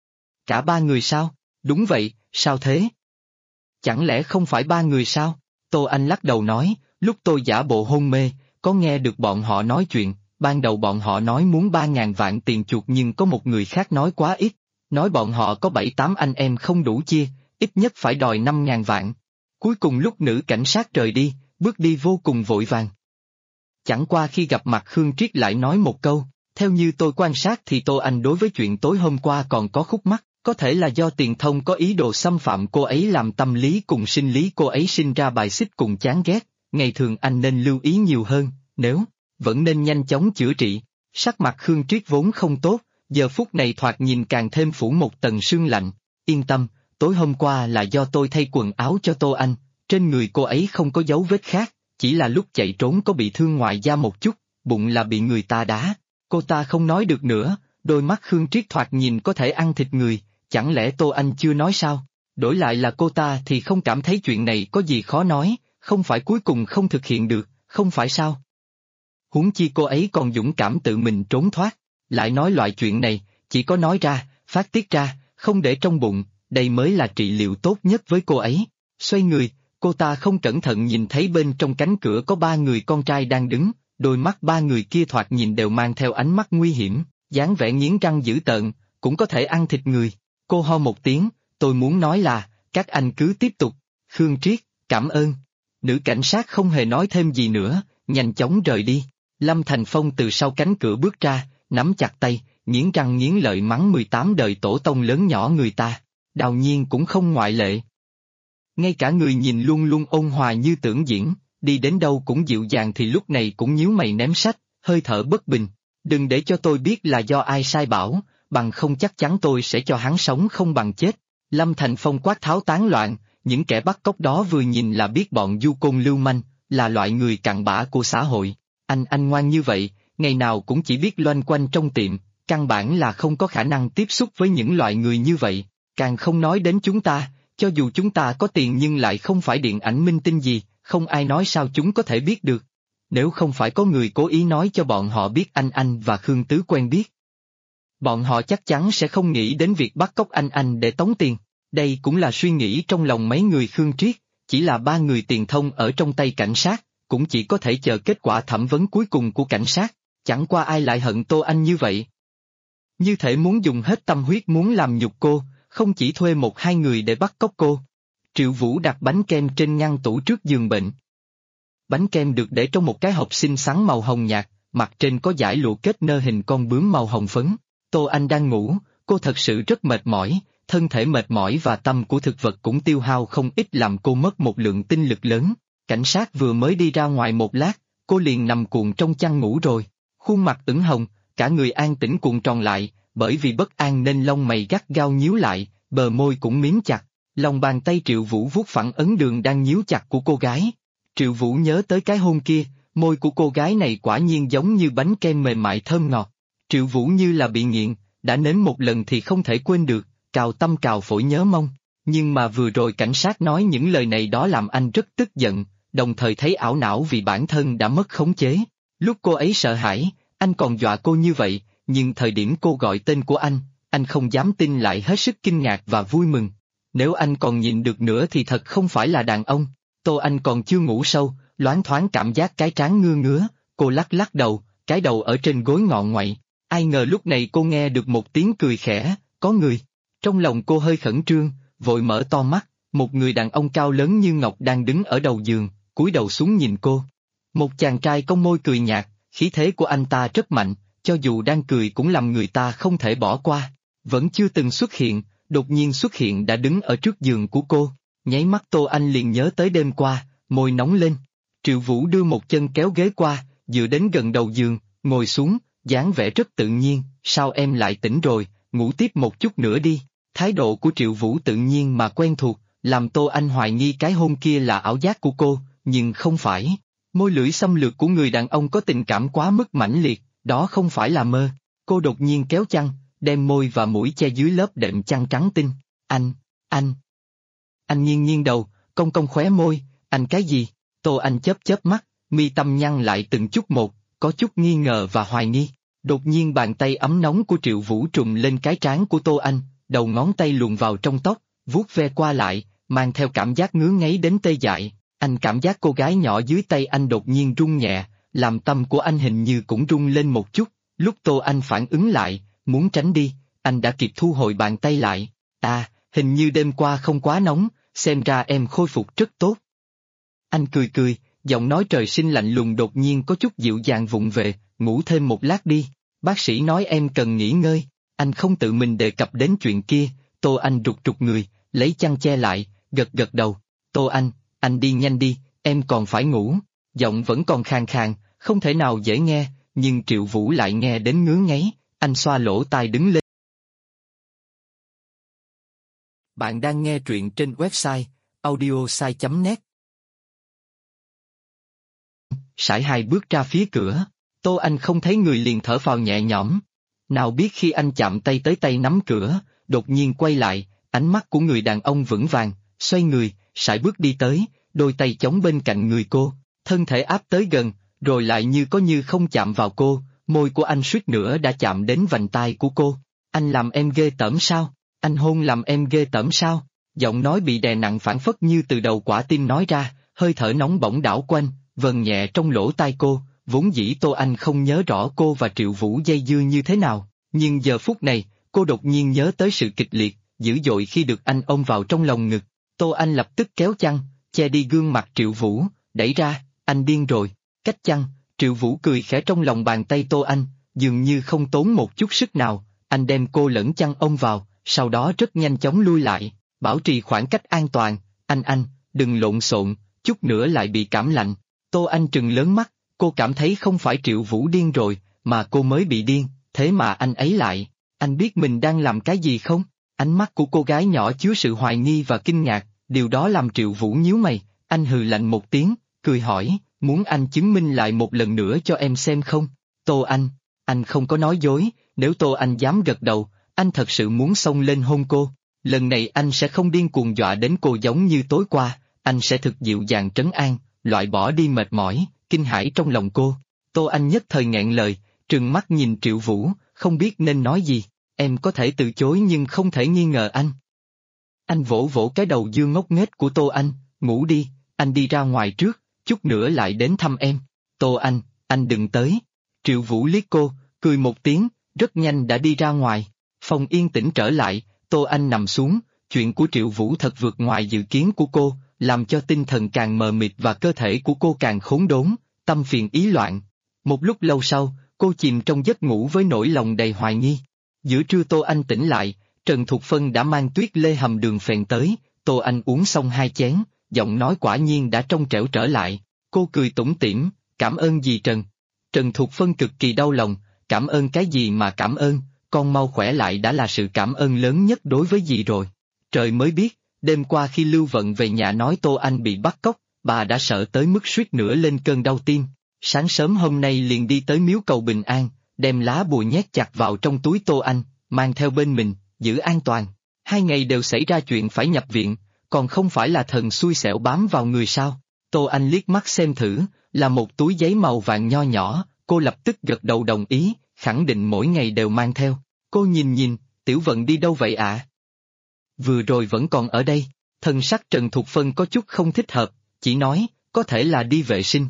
S2: Cả 3 người sao? Đúng vậy, sao thế? Chẳng lẽ không phải 3 người sao? Tô Anh lắc đầu nói, lúc tôi giả bộ hôn mê, có nghe được bọn họ nói chuyện, ban đầu bọn họ nói muốn 3.000 vạn tiền chuộc nhưng có một người khác nói quá ít, nói bọn họ có 7-8 anh em không đủ chia, ít nhất phải đòi 5.000 vạn. Cuối cùng lúc nữ cảnh sát rời đi, bước đi vô cùng vội vàng. Chẳng qua khi gặp mặt Khương Triết lại nói một câu, theo như tôi quan sát thì Tô Anh đối với chuyện tối hôm qua còn có khúc mắc, có thể là do Tiền Thông có ý đồ xâm phạm cô ấy làm tâm lý cùng sinh lý cô ấy sinh ra bài xích cùng chán ghét, ngày thường anh nên lưu ý nhiều hơn, nếu, vẫn nên nhanh chóng chữa trị. Sắc mặt Khương Triết vốn không tốt, giờ phút này thoạt nhìn càng thêm phủ một tầng sương lạnh, yên tâm, tối hôm qua là do tôi thay quần áo cho Tô Anh, trên người cô ấy không có dấu vết khác, chỉ là lúc chạy trốn có bị thương ngoài da một chút, bụng là bị người ta đá. Cô ta không nói được nữa, đôi mắt Khương Triết thoạt nhìn có thể ăn thịt người, chẳng lẽ Tô Anh chưa nói sao? Đổi lại là cô ta thì không cảm thấy chuyện này có gì khó nói, không phải cuối cùng không thực hiện được, không phải sao? Huống chi cô ấy còn dũng cảm tự mình trốn thoát, lại nói loại chuyện này, chỉ có nói ra, phát tiết ra, không để trong bụng, đây mới là trị liệu tốt nhất với cô ấy. Xoay người, cô ta không cẩn thận nhìn thấy bên trong cánh cửa có 3 người con trai đang đứng, đôi mắt 3 người kia thoạt nhìn đều mang theo ánh mắt nguy hiểm, dáng vẻ nghiến răng dữ tợn, cũng có thể ăn thịt người. Cô ho một tiếng, tôi muốn nói là, các anh cứ tiếp tục. Khương Triết, cảm ơn. Nữ cảnh sát không hề nói thêm gì nữa, nhanh chóng rời đi. Lâm Thành Phong từ sau cánh cửa bước ra, nắm chặt tay, nghiến răng nghiến lợi mắng 18 đời tổ tông lớn nhỏ người ta. Đào Nhiên cũng không ngoại lệ. Ngay cả người nhìn luôn luôn ôn hòa như Tưởng Diễn, đi đến đâu cũng dịu dàng thì lúc này cũng nhíu mày ném sách, hơi thở bất bình. Đừng để cho tôi biết là do ai sai bảo, bằng không chắc chắn tôi sẽ cho hắn sống không bằng chết. Lâm Thành Phong quát tháo tán loạn, những kẻ bắt cóc đó vừa nhìn là biết bọn du côn lưu manh, là loại người cặn bã của xã hội. Anh ngoan như vậy, ngày nào cũng chỉ biết loanh quanh trong tiệm, căn bản là không có khả năng tiếp xúc với những loại người như vậy, càng không nói đến chúng ta, cho dù chúng ta có tiền nhưng lại không phải điện ảnh minh tinh gì, không ai nói sao chúng có thể biết được. nếu không phải có người cố ý nói cho bọn họ biết anh và Khương Tứ quen biết. Bọn họ chắc chắn sẽ không nghĩ đến việc bắt cóc anh để tống tiền. Đây cũng là suy nghĩ trong lòng mấy người Khương Triết, chỉ là 3 người tiền thông ở trong tay cảnh sát, cũng chỉ có thể chờ kết quả thẩm vấn cuối cùng của cảnh sát, chẳng qua ai lại hận Tô Anh như vậy. Như thể muốn dùng hết tâm huyết muốn làm nhục cô, không chỉ thuê 1-2 người để bắt cóc cô. Triệu Vũ đặt bánh kem trên ngăn tủ trước giường bệnh. Bánh kem được để trong một cái hộp xinh xắn màu hồng nhạt, mặt trên có dải lụa kết nơ hình con bướm màu hồng phấn. Tô Anh đang ngủ, cô thật sự rất mệt mỏi, thân thể mệt mỏi và tâm của thực vật cũng tiêu hao không ít làm cô mất một lượng tinh lực lớn. Cảnh sát vừa mới đi ra ngoài một lát, cô liền nằm cuộn trong chăn ngủ rồi. Khuôn mặt ửng hồng, cả người an tĩnh cuộn tròn lại, bởi vì bất an nên lông mày gắt gao nhíu lại, bờ môi cũng miếm chặt. Lòng bàn tay Triệu Vũ vuốt phẳng ấn đường đang nhíu chặt của cô gái. Triệu Vũ nhớ tới cái hôn kia, môi của cô gái này quả nhiên giống như bánh kem mềm mại thơm ngọt. Triệu Vũ như là bị nghiện, đã nếm một lần thì không thể quên được, cào tâm cào phổi nhớ mong. Nhưng mà vừa rồi cảnh sát nói những lời này đó làm anh rất tức giận, đồng thời thấy ảo não vì bản thân đã mất khống chế. Lúc cô ấy sợ hãi, anh còn dọa cô như vậy, nhưng thời điểm cô gọi tên của anh không dám tin lại hết sức kinh ngạc và vui mừng. Nếu anh còn nhịn được nữa thì thật không phải là đàn ông. Tô Anh còn chưa ngủ sâu, loáng thoáng cảm giác cái trán ngứa ngứa, cô lắc lắc đầu, cái đầu ở trên gối ngọ ngoậy. Ai ngờ lúc này cô nghe được một tiếng cười khẽ, có người. Trong lòng cô hơi khẩn trương, vội mở to mắt, một người đàn ông cao lớn như ngọc đang đứng ở đầu giường, cúi đầu xuống nhìn cô. Một chàng trai cong môi cười nhạt, khí thế của anh ta rất mạnh, cho dù đang cười cũng làm người ta không thể bỏ qua. Vẫn chưa từng xuất hiện, đột nhiên xuất hiện đã đứng ở trước giường của cô. Nháy mắt Tô Anh liền nhớ tới đêm qua, môi nóng lên. Triệu Vũ đưa một chân kéo ghế qua, dựa đến gần đầu giường, ngồi xuống, dáng vẻ rất tự nhiên. Sao em lại tỉnh rồi, ngủ tiếp một chút nữa đi. Thái độ của Triệu Vũ tự nhiên mà quen thuộc, làm Tô Anh hoài nghi cái hôn kia là ảo giác của cô, nhưng không phải. Môi lưỡi xâm lược của người đàn ông có tình cảm quá mức mãnh liệt, đó không phải là mơ. Cô đột nhiên kéo chăn, đem môi và mũi che dưới lớp đệm chăn trắng tinh. Anh. Anh nghiêng nghiêng đầu, cong cong khóe môi, anh cái gì? Tô Anh chớp chớp mắt, mi tâm nhăn lại từng chút một, có chút nghi ngờ và hoài nghi. Đột nhiên bàn tay ấm nóng của Triệu Vũ trùm lên cái trán của Tô Anh, đầu ngón tay luồn vào trong tóc, vuốt ve qua lại, mang theo cảm giác ngứa ngáy đến tê dại. Anh cảm giác cô gái nhỏ dưới tay anh đột nhiên rung nhẹ, làm tâm của anh hình như cũng rung lên một chút. Lúc Tô Anh phản ứng lại, muốn tránh đi, anh đã kịp thu hồi bàn tay lại. Hình như đêm qua không quá nóng, xem ra em khôi phục rất tốt. Anh cười cười, giọng nói trời sinh lạnh lùng đột nhiên có chút dịu dàng vụng về, ngủ thêm một lát đi. Bác sĩ nói em cần nghỉ ngơi, anh không tự mình đề cập đến chuyện kia. Tô Anh rụt rụt người, lấy chăn che lại, gật gật đầu. Tô anh đi nhanh đi, em còn phải ngủ. Giọng vẫn còn khàn khàn, không thể nào dễ nghe, nhưng Triệu Vũ lại nghe đến ngứa ngáy, anh xoa lỗ tai đứng lên.
S1: Bạn đang nghe truyện trên website audiosai.net.
S2: Sải 2 bước ra phía cửa, Tô Anh không thấy người liền thở phào nhẹ nhõm. Nào biết khi anh chạm tay tới tay nắm cửa, đột nhiên quay lại, ánh mắt của người đàn ông vững vàng, xoay người, sải bước đi tới, đôi tay chống bên cạnh người cô, thân thể áp tới gần, rồi lại như có như không chạm vào cô, môi của anh suýt nữa đã chạm đến vành tai của cô. Anh làm em ghê tởm sao? Anh hôn làm em ghê tởm sao? Giọng nói bị đè nặng phảng phất như từ đầu quả tim nói ra, hơi thở nóng bỏng đảo quanh, vần nhẹ trong lỗ tai cô. Vốn dĩ Tô Anh không nhớ rõ cô và Triệu Vũ dây dưa như thế nào, nhưng giờ phút này, cô đột nhiên nhớ tới sự kịch liệt, dữ dội khi được anh ôm vào trong lòng ngực. Tô Anh lập tức kéo chăn, che đi gương mặt Triệu Vũ, đẩy ra, anh điên rồi. Cách chăn, Triệu Vũ cười khẽ trong lòng bàn tay Tô Anh, dường như không tốn một chút sức nào, anh đem cô lẫn chăn ôm vào, sau đó rất nhanh chóng lui lại, bảo trì khoảng cách an toàn. Anh, đừng lộn xộn, chút nữa lại bị cảm lạnh. Tô Anh trừng lớn mắt, cô cảm thấy không phải Triệu Vũ điên rồi, mà cô mới bị điên, thế mà anh ấy lại. Anh biết mình đang làm cái gì không? Ánh mắt của cô gái nhỏ chứa sự hoài nghi và kinh ngạc, điều đó làm Triệu Vũ nhíu mày. Anh hừ lạnh một tiếng, cười hỏi, muốn anh chứng minh lại một lần nữa cho em xem không? Tô anh không có nói dối, nếu Tô Anh dám gật đầu, anh thật sự muốn xông lên hôn cô. Lần này anh sẽ không điên cuồng dọa đến cô giống như tối qua, anh sẽ thực dịu dàng trấn an, loại bỏ đi mệt mỏi, kinh hãi trong lòng cô. Tô Anh nhất thời nghẹn lời, trừng mắt nhìn Triệu Vũ, không biết nên nói gì. Em có thể từ chối nhưng không thể nghi ngờ anh. Anh vỗ vỗ cái đầu dương ngốc nghếch của Tô Anh, ngủ đi, anh đi ra ngoài trước, chút nữa lại đến thăm em. Tô anh đừng tới. Triệu Vũ liếc cô, cười một tiếng, rất nhanh đã đi ra ngoài. Phòng yên tĩnh trở lại, Tô Anh nằm xuống, chuyện của Triệu Vũ thật vượt ngoài dự kiến của cô, làm cho tinh thần càng mờ mịt và cơ thể của cô càng khốn đốn, tâm phiền ý loạn. Một lúc lâu sau, cô chìm trong giấc ngủ với nỗi lòng đầy hoài nghi. Giữa trưa Tô Anh tỉnh lại, Trần Thục Phân đã mang tuyết lê hầm đường phèn tới, Tô Anh uống xong 2 chén, giọng nói quả nhiên đã trong trẻo trở lại. Cô cười tủm tỉm, cảm ơn dì Trần. Trần Thục Phân cực kỳ đau lòng, cảm ơn cái gì mà cảm ơn, con mau khỏe lại đã là sự cảm ơn lớn nhất đối với dì rồi. Trời mới biết, đêm qua khi Lưu Vận về nhà nói Tô Anh bị bắt cóc, bà đã sợ tới mức suýt nữa lên cơn đau tim. Sáng sớm hôm nay liền đi tới miếu cầu bình an, đem lá bùa nhét chặt vào trong túi Tô Anh, mang theo bên mình, giữ an toàn. 2 ngày đều xảy ra chuyện phải nhập viện, còn không phải là thần xui xẻo bám vào người sao? Tô Anh liếc mắt xem thử, là một túi giấy màu vàng nho nhỏ, cô lập tức gật đầu đồng ý, khẳng định mỗi ngày đều mang theo. Cô nhìn, Tiểu Vận đi đâu vậy ạ? Vừa rồi vẫn còn ở đây. Thần sắc Trần Thục Phân có chút không thích hợp, chỉ nói, có thể là đi vệ sinh.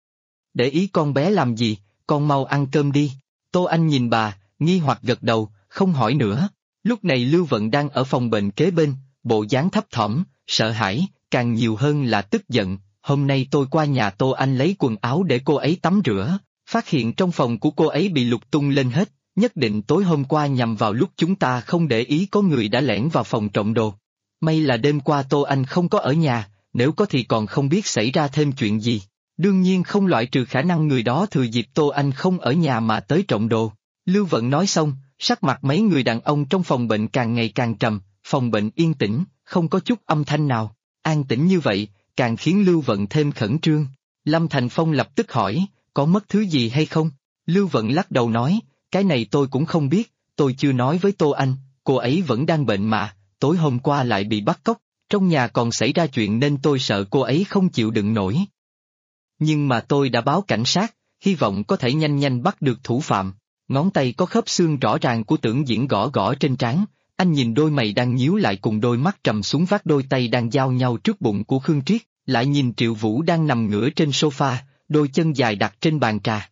S2: Để ý con bé làm gì, con mau ăn cơm đi. Tô Anh nhìn bà, nghi hoặc gật đầu, không hỏi nữa. Lúc này Lưu Vận đang ở phòng bệnh kế bên, bộ dáng thấp thỏm, sợ hãi, càng nhiều hơn là tức giận. Hôm nay tôi qua nhà Tô Anh lấy quần áo để cô ấy tắm rửa, phát hiện trong phòng của cô ấy bị lục tung lên hết, nhất định tối hôm qua nhằm vào lúc chúng ta không để ý có người đã lẻn vào phòng trộm đồ. May là đêm qua Tô Anh không có ở nhà, nếu có thì còn không biết xảy ra thêm chuyện gì. Đương nhiên không loại trừ khả năng người đó thừa dịp Tô Anh không ở nhà mà tới trộm đồ. Lưu Vận nói xong, sắc mặt mấy người đàn ông trong phòng bệnh càng ngày càng trầm, phòng bệnh yên tĩnh, không có chút âm thanh nào. An tĩnh như vậy, càng khiến Lưu Vận thêm khẩn trương. Lâm Thành Phong lập tức hỏi, có mất thứ gì hay không? Lưu Vận lắc đầu nói, cái này tôi cũng không biết, tôi chưa nói với Tô Anh, cô ấy vẫn đang bệnh mà, tối hôm qua lại bị bắt cóc, trong nhà còn xảy ra chuyện nên tôi sợ cô ấy không chịu đựng nổi. Nhưng mà tôi đã báo cảnh sát, hy vọng có thể nhanh bắt được thủ phạm. Ngón tay có khớp xương rõ ràng của Tưởng Diễn gõ gõ trên trán, anh nhìn đôi mày đang nhíu lại cùng đôi mắt trầm xuống vác đôi tay đang giao nhau trước bụng của Khương Triết, lại nhìn Triệu Vũ đang nằm ngửa trên sofa, đôi chân dài đặt trên bàn trà.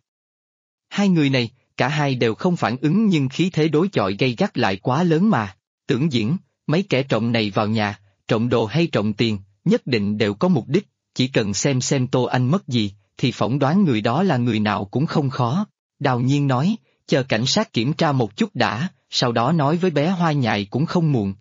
S2: Hai người này, cả hai đều không phản ứng nhưng khí thế đối chọi gay gắt lại quá lớn mà. Tưởng Diễn, mấy kẻ trộm này vào nhà, trộm đồ hay trộm tiền, nhất định đều có mục đích, chỉ cần xem Tô Anh mất gì, thì phỏng đoán người đó là người nào cũng không khó. Đào Nhiên nói, chờ cảnh sát kiểm tra một chút đã, sau đó nói với bé Hoa Nhài cũng không muộn.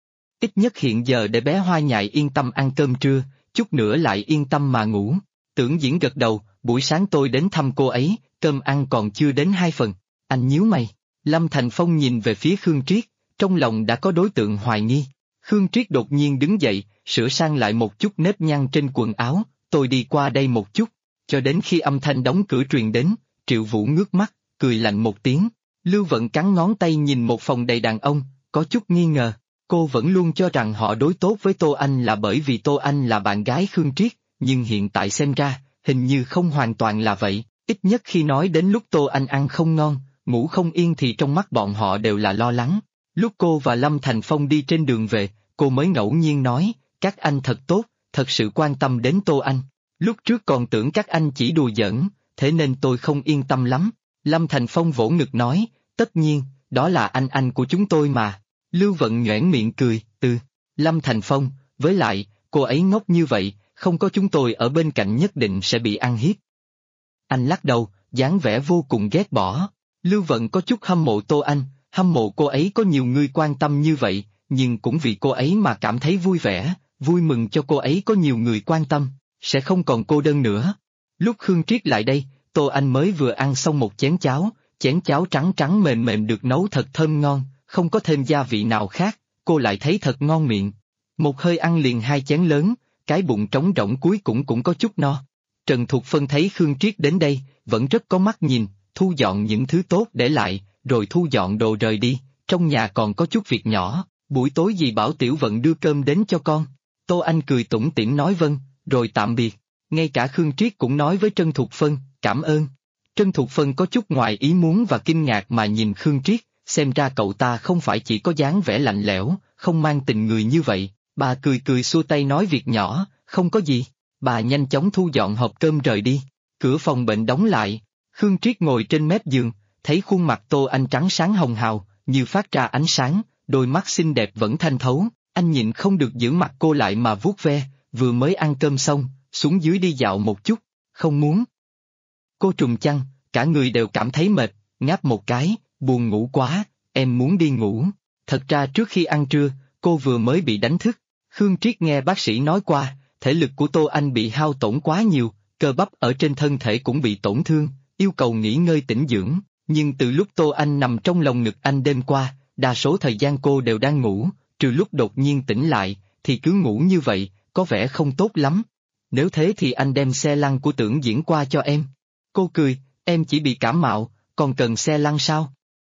S2: Ít nhất hiện giờ để bé Hoa Nhài yên tâm ăn cơm trưa, chút nữa lại yên tâm mà ngủ. Tưởng Diễn gật đầu, buổi sáng tôi đến thăm cô ấy, cơm ăn còn chưa đến 2 phần. Anh nhíu mày. Lâm Thành Phong nhìn về phía Khương Triết, trong lòng đã có đối tượng hoài nghi. Khương Triết đột nhiên đứng dậy, sửa sang lại một chút nếp nhăn trên quần áo, tôi đi qua đây một chút. Cho đến khi âm thanh đóng cửa truyền đến, Triệu Vũ ngước mắt, cười lạnh một tiếng. Lưu Vận cắn ngón tay nhìn một phòng đầy đàn ông, có chút nghi ngờ. Cô vẫn luôn cho rằng họ đối tốt với Tô Anh là bởi vì Tô Anh là bạn gái Khương Triết, nhưng hiện tại xem ra, hình như không hoàn toàn là vậy. Ít nhất khi nói đến lúc Tô Anh ăn không ngon, ngủ không yên thì trong mắt bọn họ đều là lo lắng. Lúc cô và Lâm Thành Phong đi trên đường về, cô mới ngẫu nhiên nói, các anh thật tốt, thật sự quan tâm đến Tô Anh. Lúc trước còn tưởng các anh chỉ đùa giỡn, thế nên tôi không yên tâm lắm. Lâm Thành Phong vỗ ngực nói, tất nhiên, đó là anh của chúng tôi mà. Lưu Vận nhoẻn miệng cười, Lâm Thành Phong, với lại, cô ấy ngốc như vậy, không có chúng tôi ở bên cạnh nhất định sẽ bị ăn hiếp. Anh lắc đầu, dáng vẻ vô cùng ghét bỏ. Lưu Vận có chút hâm mộ Tô Anh, hâm mộ cô ấy có nhiều người quan tâm như vậy, nhưng cũng vì cô ấy mà cảm thấy vui vẻ, vui mừng cho cô ấy có nhiều người quan tâm, sẽ không còn cô đơn nữa. Lúc Khương Triết lại đây, Tô Anh mới vừa ăn xong một chén cháo trắng trắng mềm mềm được nấu thật thơm ngon, không có thêm gia vị nào khác, cô lại thấy thật ngon miệng. Một hơi ăn liền 2 chén lớn, cái bụng trống rỗng cuối cũng có chút no. Trần Thục Phân thấy Khương Triết đến đây, vẫn rất có mắt nhìn, thu dọn những thứ tốt để lại, rồi thu dọn đồ rời đi, trong nhà còn có chút việc nhỏ, buổi tối dì bảo Tiểu Vận đưa cơm đến cho con. Tô Anh cười tủm tỉm nói vâng, rồi tạm biệt. Ngay cả Khương Triết cũng nói với Trân Thục Phân, cảm ơn. Trân Thục Phân có chút ngoài ý muốn và kinh ngạc mà nhìn Khương Triết, xem ra cậu ta không phải chỉ có dáng vẻ lạnh lẽo, không mang tình người như vậy. Bà cười cười xua tay nói việc nhỏ, không có gì. Bà nhanh chóng thu dọn hộp cơm rời đi. Cửa phòng bệnh đóng lại. Khương Triết ngồi trên mép giường, thấy khuôn mặt Tô Anh trắng sáng hồng hào, như phát ra ánh sáng, đôi mắt xinh đẹp vẫn thanh thấu. Anh nhịn không được giữ mặt cô lại mà vuốt ve, vừa mới ăn cơm xong, xuống dưới đi dạo một chút, không muốn. Cô trùm chăn, cả người đều cảm thấy mệt, ngáp một cái, buồn ngủ quá, em muốn đi ngủ. Thật ra trước khi ăn trưa, cô vừa mới bị đánh thức. Khương Triết nghe bác sĩ nói qua, thể lực của Tô Anh bị hao tổn quá nhiều, cơ bắp ở trên thân thể cũng bị tổn thương, yêu cầu nghỉ ngơi tĩnh dưỡng. Nhưng từ lúc Tô Anh nằm trong lòng ngực anh đêm qua, đa số thời gian cô đều đang ngủ, trừ lúc đột nhiên tỉnh lại, thì cứ ngủ như vậy, có vẻ không tốt lắm. Nếu thế thì anh đem xe lăn của Tưởng Diễn qua cho em. Cô cười, em chỉ bị cảm mạo, còn cần xe lăn sao?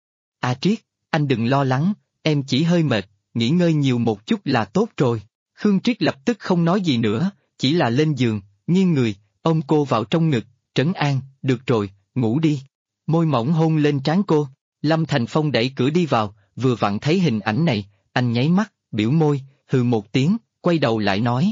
S2: À Triết, anh đừng lo lắng, em chỉ hơi mệt, nghỉ ngơi nhiều một chút là tốt rồi. Khương Triết lập tức không nói gì nữa, chỉ là lên giường, nghiêng người, ôm cô vào trong ngực, trấn an, được rồi, ngủ đi. Môi mỏng hôn lên trán cô. Lâm Thành Phong đẩy cửa đi vào, vừa vặn thấy hình ảnh này, anh nháy mắt, biểu môi, hừ một tiếng, quay đầu lại nói,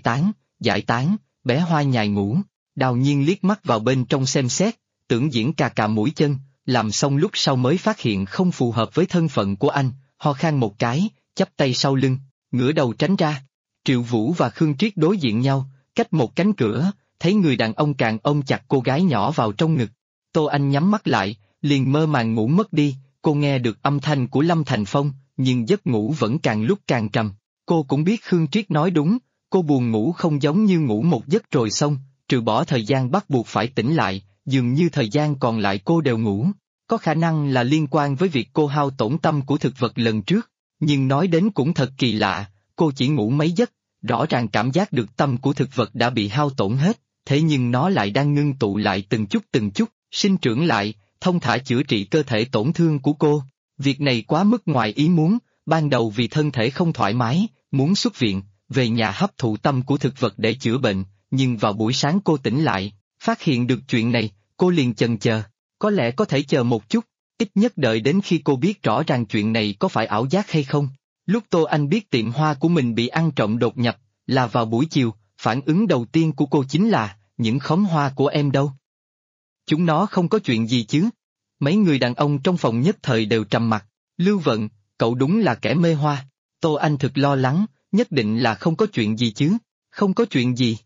S2: giải tán, bé Hoa nhài ngủ. Đào Nhiên liếc mắt vào bên trong xem xét, Tưởng Diễn cà cà mũi chân, làm xong lúc sau mới phát hiện không phù hợp với thân phận của anh, ho khan một cái, chắp tay sau lưng, ngửa đầu tránh ra. Triệu Vũ và Khương Triết đối diện nhau, cách một cánh cửa, thấy người đàn ông càng ôm chặt cô gái nhỏ vào trong ngực. Tô Anh nhắm mắt lại, liền mơ màng ngủ mất đi, cô nghe được âm thanh của Lâm Thành Phong, nhưng giấc ngủ vẫn càng lúc càng trầm. Cô cũng biết Khương Triết nói đúng, cô buồn ngủ không giống như ngủ một giấc rồi xong, trừ bỏ thời gian bắt buộc phải tỉnh lại, dường như thời gian còn lại cô đều ngủ. Có khả năng là liên quan với việc cô hao tổn tâm của thực vật lần trước, nhưng nói đến cũng thật kỳ lạ, cô chỉ ngủ mấy giấc, rõ ràng cảm giác được tâm của thực vật đã bị hao tổn hết, thế nhưng nó lại đang ngưng tụ lại từng chút, sinh trưởng lại, thông thả chữa trị cơ thể tổn thương của cô. Việc này quá mức ngoài ý muốn, ban đầu vì thân thể không thoải mái, muốn xuất viện, về nhà hấp thụ tâm của thực vật để chữa bệnh, nhưng vào buổi sáng cô tỉnh lại, phát hiện được chuyện này, cô liền chần chờ, có lẽ có thể chờ một chút, ít nhất đợi đến khi cô biết rõ ràng chuyện này có phải ảo giác hay không. Lúc Tô Anh biết tiệm hoa của mình bị ăn trộm đột nhập, là vào buổi chiều, phản ứng đầu tiên của cô chính là, những khóm hoa của em đâu? Chúng nó không có chuyện gì chứ? Mấy người đàn ông trong phòng nhất thời đều trầm mặc. Lưu Vận, cậu đúng là kẻ mê hoa. Tô Anh thực lo lắng, nhất định là không có chuyện gì chứ? Không có chuyện gì.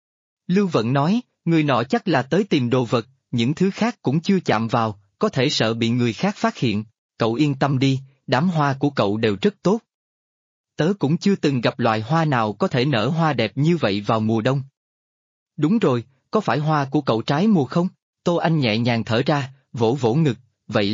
S2: Lưu Vận nói, người nọ chắc là tới tìm đồ vật, những thứ khác cũng chưa chạm vào, có thể sợ bị người khác phát hiện. Cậu yên tâm đi, đám hoa của cậu đều rất tốt. Tớ cũng chưa từng gặp loài hoa nào có thể nở hoa đẹp như vậy vào mùa đông. Đúng rồi, có phải hoa của cậu trái mùa không? Tô Anh nhẹ nhàng thở ra, vỗ vỗ ngực, vậy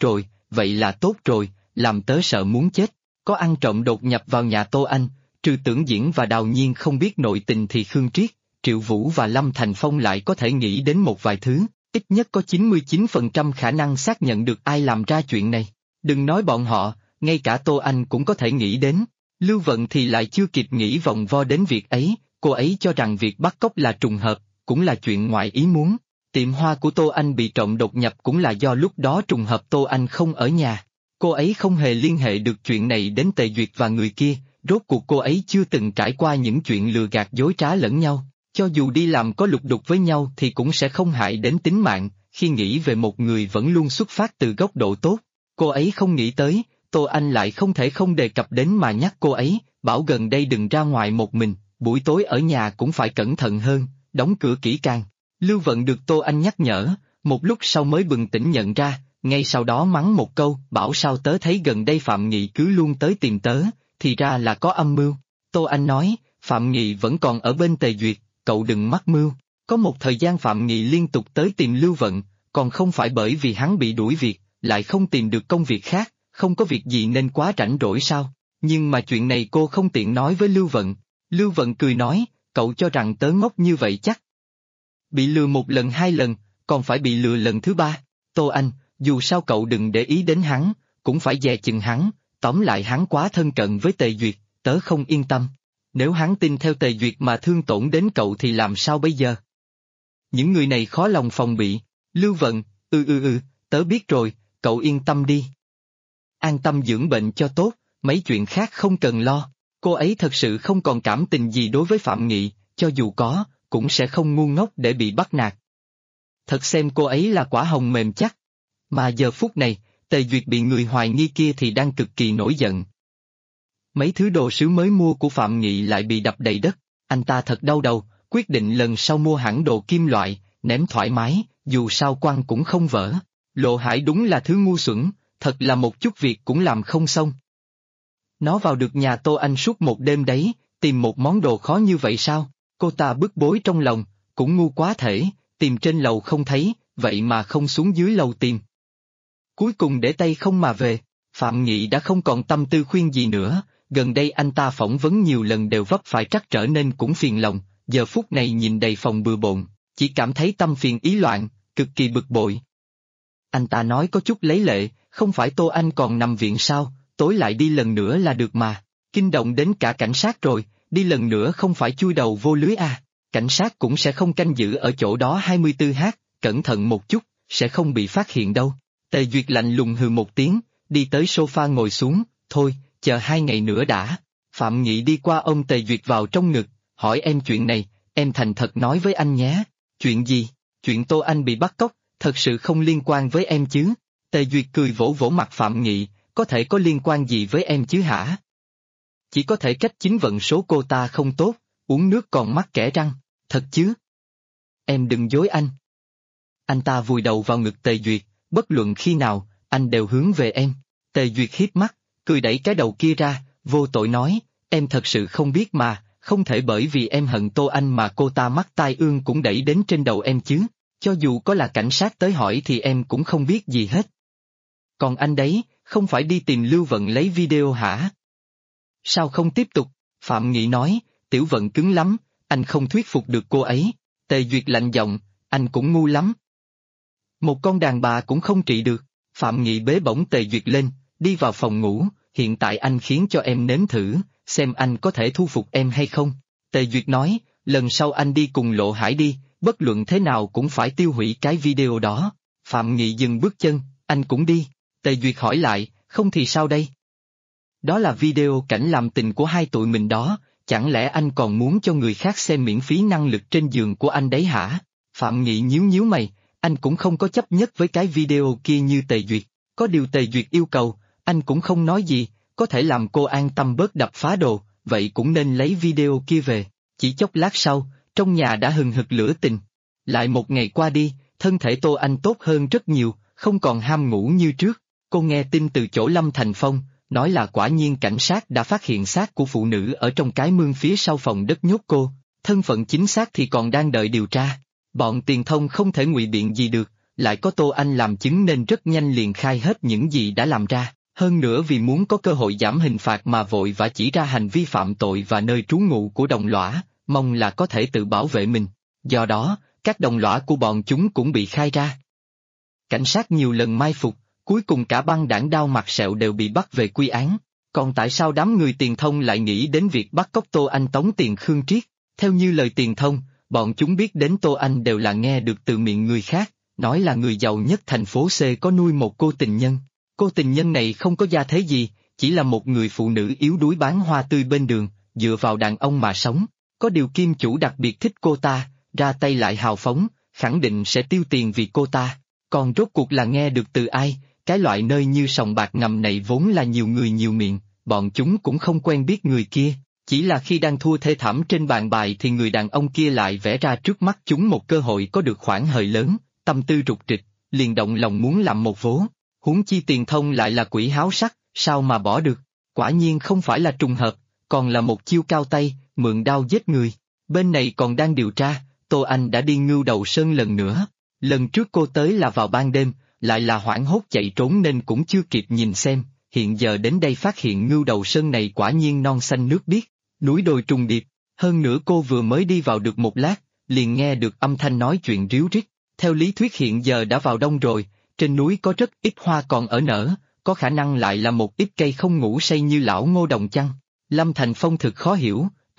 S2: là tốt rồi, làm tớ sợ muốn chết. Có ăn trộm đột nhập vào nhà Tô Anh, trừ Tưởng Diễn và Đào Nhiên không biết nội tình thì Khương Triết, Triệu Vũ và Lâm Thành Phong lại có thể nghĩ đến một vài thứ, ít nhất có 99% khả năng xác nhận được ai làm ra chuyện này. Đừng nói bọn họ, ngay cả Tô Anh cũng có thể nghĩ đến. Lưu Vận thì lại chưa kịp nghĩ vòng vo đến việc ấy, cô ấy cho rằng việc bắt cóc là trùng hợp, cũng là chuyện ngoại ý muốn. Tiệm hoa của Tô Anh bị trộm đột nhập cũng là do lúc đó trùng hợp Tô Anh không ở nhà. Cô ấy không hề liên hệ được chuyện này đến Tề Duyệt và người kia, rốt cuộc cô ấy chưa từng trải qua những chuyện lừa gạt dối trá lẫn nhau. Cho dù đi làm có lục đục với nhau thì cũng sẽ không hại đến tính mạng, khi nghĩ về một người vẫn luôn xuất phát từ góc độ tốt. Cô ấy không nghĩ tới, Tô Anh lại không thể không đề cập đến mà nhắc cô ấy, bảo gần đây đừng ra ngoài một mình, buổi tối ở nhà cũng phải cẩn thận hơn, đóng cửa kỹ càng. Lưu Vận được Tô Anh nhắc nhở, một lúc sau mới bừng tỉnh nhận ra, ngay sau đó mắng một câu, bảo sao tớ thấy gần đây Phạm Nghị cứ luôn tới tìm tớ, thì ra là có âm mưu. Tô Anh nói, Phạm Nghị vẫn còn ở bên Tề Duyệt, cậu đừng mắc mưu. Có một thời gian Phạm Nghị liên tục tới tìm Lưu Vận, còn không phải bởi vì hắn bị đuổi việc, lại không tìm được công việc khác, không có việc gì nên quá rảnh rỗi sao? Nhưng mà chuyện này cô không tiện nói với Lưu Vận. Lưu Vận cười nói, cậu cho rằng tớ ngốc như vậy chắc. Bị lừa một lần hai lần, còn phải bị lừa lần thứ ba. Tô Anh, dù sao cậu đừng để ý đến hắn, cũng phải dè chừng hắn, tóm lại hắn quá thân cận với Tề Duyệt, tớ không yên tâm. Nếu hắn tin theo Tề Duyệt mà thương tổn đến cậu thì làm sao bây giờ? Những người này khó lòng phòng bị. Lưu Vận, tớ biết rồi, cậu yên tâm đi. An tâm dưỡng bệnh cho tốt, mấy chuyện khác không cần lo. Cô ấy thật sự không còn cảm tình gì đối với Phạm Nghị, cho dù có, cũng sẽ không ngu ngốc để bị bắt nạt. Thật xem cô ấy là quả hồng mềm chắc. Mà giờ phút này, Tề Duyệt bị người hoài nghi kia thì đang cực kỳ nổi giận. Mấy thứ đồ sứ mới mua của Phạm Nghị lại bị đập đầy đất, anh ta thật đau đầu, quyết định lần sau mua hẳn đồ kim loại, ném thoải mái, dù sao quăng cũng không vỡ. Lộ Hải đúng là thứ ngu xuẩn, thật là một chút việc cũng làm không xong. Nó vào được nhà Tô Anh suốt một đêm đấy, tìm một món đồ khó như vậy sao? Cô ta bức bối trong lòng, cũng ngu quá thể, tìm trên lầu không thấy, vậy mà không xuống dưới lầu tìm. Cuối cùng để tay không mà về, Phạm Nghị đã không còn tâm tư khuyên gì nữa, gần đây anh ta phỏng vấn nhiều lần đều vấp phải trắc trở nên cũng phiền lòng, giờ phút này nhìn đầy phòng bừa bộn, chỉ cảm thấy tâm phiền ý loạn, cực kỳ bực bội. Anh ta nói có chút lấy lệ, không phải Tô Anh còn nằm viện sao, tối lại đi lần nữa là được mà, kinh động đến cả cảnh sát rồi, đi lần nữa không phải chui đầu vô lưới à, cảnh sát cũng sẽ không canh giữ ở chỗ đó 24h, cẩn thận một chút, sẽ không bị phát hiện đâu. Tề Duyệt lạnh lùng hừ một tiếng, đi tới sofa ngồi xuống, thôi, chờ 2 ngày nữa đã. Phạm Nghị đi qua ôm Tề Duyệt vào trong ngực, hỏi em chuyện này, em thành thật nói với anh nhé. Chuyện gì? Chuyện Tô Anh bị bắt cóc, thật sự không liên quan với em chứ? Tề Duyệt cười vỗ vỗ mặt Phạm Nghị, có thể có liên quan gì với em chứ hả? Chỉ có thể cách chính vận số cô ta không tốt, uống nước còn mắc kẽ răng, thật chứ? Em đừng dối anh. Anh ta vùi đầu vào ngực Tề Duyệt, bất luận khi nào, anh đều hướng về em. Tề Duyệt híp mắt, cười đẩy cái đầu kia ra, vô tội nói, em thật sự không biết mà, không thể bởi vì em hận Tô Anh mà cô ta mắc tai ương cũng đẩy đến trên đầu em chứ, cho dù có là cảnh sát tới hỏi thì em cũng không biết gì hết. Còn anh đấy, không phải đi tìm Lưu Vận lấy video hả? Sao không tiếp tục? Phạm Nghị nói, Tiểu Vận cứng lắm, anh không thuyết phục được cô ấy. Tề Duyệt lạnh giọng, anh cũng ngu lắm. Một con đàn bà cũng không trị được. Phạm Nghị bế bổng Tề Duyệt lên, đi vào phòng ngủ, hiện tại anh khiến cho em nếm thử, xem anh có thể thu phục em hay không. Tề Duyệt nói, lần sau anh đi cùng Lộ Hải đi, bất luận thế nào cũng phải tiêu hủy cái video đó. Phạm Nghị dừng bước chân, anh cũng đi. Tề Duyệt hỏi lại, không thì sao đây? Đó là video cảnh làm tình của hai tụi mình đó, chẳng lẽ anh còn muốn cho người khác xem miễn phí năng lực trên giường của anh đấy hả? Phạm Nghị nhíu nhíu mày, anh cũng không có chấp nhất với cái video kia như Tề Duyệt, có điều Tề Duyệt yêu cầu, anh cũng không nói gì, có thể làm cô an tâm bớt đập phá đồ, vậy cũng nên lấy video kia về. Chỉ chốc lát sau, trong nhà đã hừng hực lửa tình. Lại một ngày qua đi, thân thể Tô Anh tốt hơn rất nhiều, không còn ham ngủ như trước. Cô nghe tin từ chỗ Lâm Thành Phong, nói là quả nhiên cảnh sát đã phát hiện xác của phụ nữ ở trong cái mương phía sau phòng đất nhốt cô, thân phận chính xác thì còn đang đợi điều tra. Bọn Tiền Thông không thể ngụy biện gì được, lại có Tô Anh làm chứng nên rất nhanh liền khai hết những gì đã làm ra, hơn nữa vì muốn có cơ hội giảm hình phạt mà vội vã chỉ ra hành vi phạm tội và nơi trú ngụ của đồng lõa, mong là có thể tự bảo vệ mình, do đó, các đồng lõa của bọn chúng cũng bị khai ra. Cảnh sát nhiều lần mai phục, cuối cùng cả băng đảng Đao Mặt Sẹo đều bị bắt về quy án, còn tại sao đám người Tiền Thông lại nghĩ đến việc bắt cóc Tô Anh tống tiền Khương Triết? Theo như lời Tiền Thông, bọn chúng biết đến Tô Anh đều là nghe được từ miệng người khác, nói là người giàu nhất thành phố C có nuôi một cô tình nhân. Cô tình nhân này không có gia thế gì, chỉ là một người phụ nữ yếu đuối bán hoa tươi bên đường, dựa vào đàn ông mà sống. Có điều kim chủ đặc biệt thích cô ta, ra tay lại hào phóng, khẳng định sẽ tiêu tiền vì cô ta. Còn rốt cuộc là nghe được từ ai, cái loại nơi như sòng bạc ngầm này vốn là nhiều người nhiều miệng, bọn chúng cũng không quen biết người kia. Chỉ là khi đang thua thê thảm trên bàn bài thì người đàn ông kia lại vẽ ra trước mắt chúng một cơ hội có được khoản hời lớn, tâm tư rục rịch, liền động lòng muốn làm một vố. Huống chi Tiền Thông lại là quỷ háo sắc, sao mà bỏ được? Quả nhiên không phải là trùng hợp, còn là một chiêu cao tay, mượn đao giết người. Bên này còn đang điều tra, Tô Anh đã đi Ngưu Đầu Sơn lần nữa. Lần trước cô tới là vào ban đêm, lại là hoảng hốt chạy trốn nên cũng chưa kịp nhìn xem. Hiện giờ đến đây phát hiện Ngưu Đầu Sơn này quả nhiên non xanh nước biếc, núi đồi trùng điệp. Hơn nữa cô vừa mới đi vào được một lát, liền nghe được âm thanh nói chuyện ríu rít. Theo lý thuyết hiện giờ đã vào đông rồi, trên núi có rất ít hoa còn ở nở, có khả năng lại là một ít cây không ngủ say như lão Ngô Đồng chăng? Lâm Thành Phong thực khó hiểu,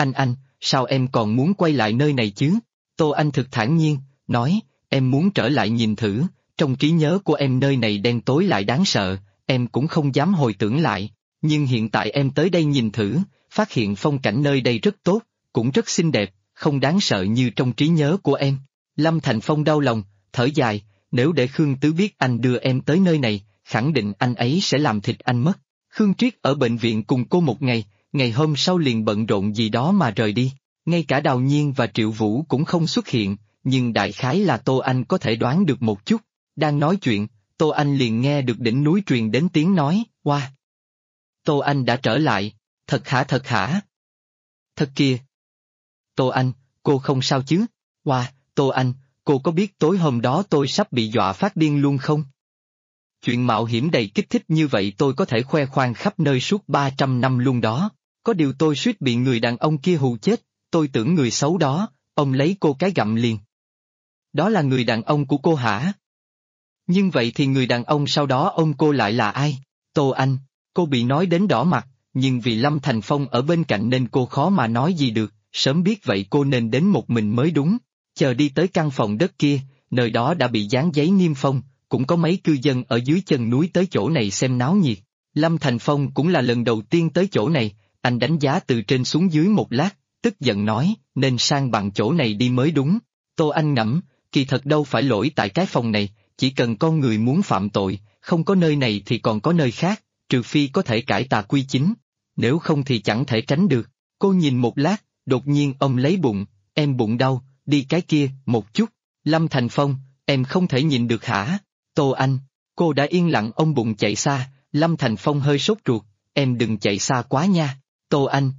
S2: Anh, sao em còn muốn quay lại nơi này chứ? Tô Anh thực thản nhiên, nói, em muốn trở lại nhìn thử, trong trí nhớ của em nơi này đen tối lại đáng sợ, em cũng không dám hồi tưởng lại, nhưng hiện tại em tới đây nhìn thử, phát hiện phong cảnh nơi đây rất tốt, cũng rất xinh đẹp, không đáng sợ như trong trí nhớ của em. Lâm Thành Phong đau lòng, thở dài, nếu để Khương Tứ biết anh đưa em tới nơi này, khẳng định anh ấy sẽ làm thịt anh mất. Khương Triết ở bệnh viện cùng cô một ngày, ngày hôm sau liền bận rộn gì đó mà rời đi. Ngay cả Đào Nhiên và Triệu Vũ cũng không xuất hiện, nhưng đại khái là Tô Anh có thể đoán được một chút. Đang nói chuyện, Tô Anh liền nghe được đỉnh núi truyền đến tiếng nói, "Wow! Tô Anh đã trở lại, thật hả thật hả? Thật kìa! Tô Anh, cô không sao chứ? Wow, Tô Anh, cô có biết tối hôm đó tôi sắp bị dọa phát điên luôn không? Chuyện mạo hiểm đầy kích thích như vậy tôi có thể khoe khoang khắp nơi suốt 300 năm luôn đó. Có điều tôi suýt bị người đàn ông kia hù chết, tôi tưởng người xấu đó, ông lấy cô cái gặm liền. Đó là người đàn ông của cô hả? Nhưng vậy thì người đàn ông sau đó ôm cô lại là ai? Tô Anh, cô bị nói đến đỏ mặt, nhưng vì Lâm Thành Phong ở bên cạnh nên cô khó mà nói gì được, sớm biết vậy cô nên đến một mình mới đúng. Chờ đi tới căn phòng đất kia, nơi đó đã bị dán giấy niêm phong, cũng có mấy cư dân ở dưới chân núi tới chỗ này xem náo nhiệt. Lâm Thành Phong cũng là lần đầu tiên tới chỗ này, anh đánh giá từ trên xuống dưới một lát, tức giận nói, nên sang bằng chỗ này đi mới đúng. Tô Anh ngẫm, kỳ thật đâu phải lỗi tại cái phòng này, chỉ cần con người muốn phạm tội, không có nơi này thì còn có nơi khác, trừ phi có thể cải tà quy chính, nếu không thì chẳng thể tránh được. Cô nhìn một lát, đột nhiên ông lấy bụng, em bụng đau, đi cái kia, một chút. Lâm Thành Phong, em không thể nhịn được hả? Tô Anh, cô đã yên lặng ôm bụng chạy xa, Lâm Thành Phong hơi sốt ruột, em đừng chạy xa quá nha. Tô Anh,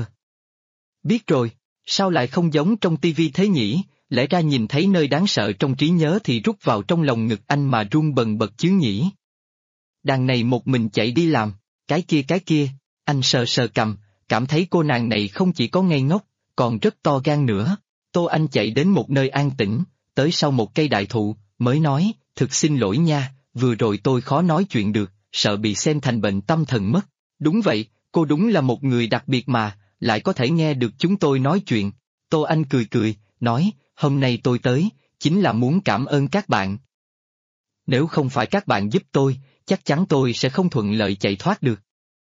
S2: biết rồi, sao lại không giống trong tivi thế nhỉ? Lẽ ra nhìn thấy nơi đáng sợ trong trí nhớ thì rút vào trong lòng ngực anh mà run bần bật chứ nhỉ? Đàn này một mình chạy đi làm, cái kia, anh sờ sờ cầm, cảm thấy cô nàng này không chỉ có ngây ngốc, còn rất to gan nữa. Tô Anh chạy đến một nơi an tĩnh, tới sau một cây đại thụ, mới nói, thực xin lỗi nha, vừa rồi tôi khó nói chuyện được, sợ bị xem thành bệnh tâm thần mất. Đúng vậy, cô đúng là một người đặc biệt mà, lại có thể nghe được chúng tôi nói chuyện. Tô Anh cười, nói, hôm nay tôi tới, chính là muốn cảm ơn các bạn. Nếu không phải các bạn giúp tôi, chắc chắn tôi sẽ không thuận lợi chạy thoát được.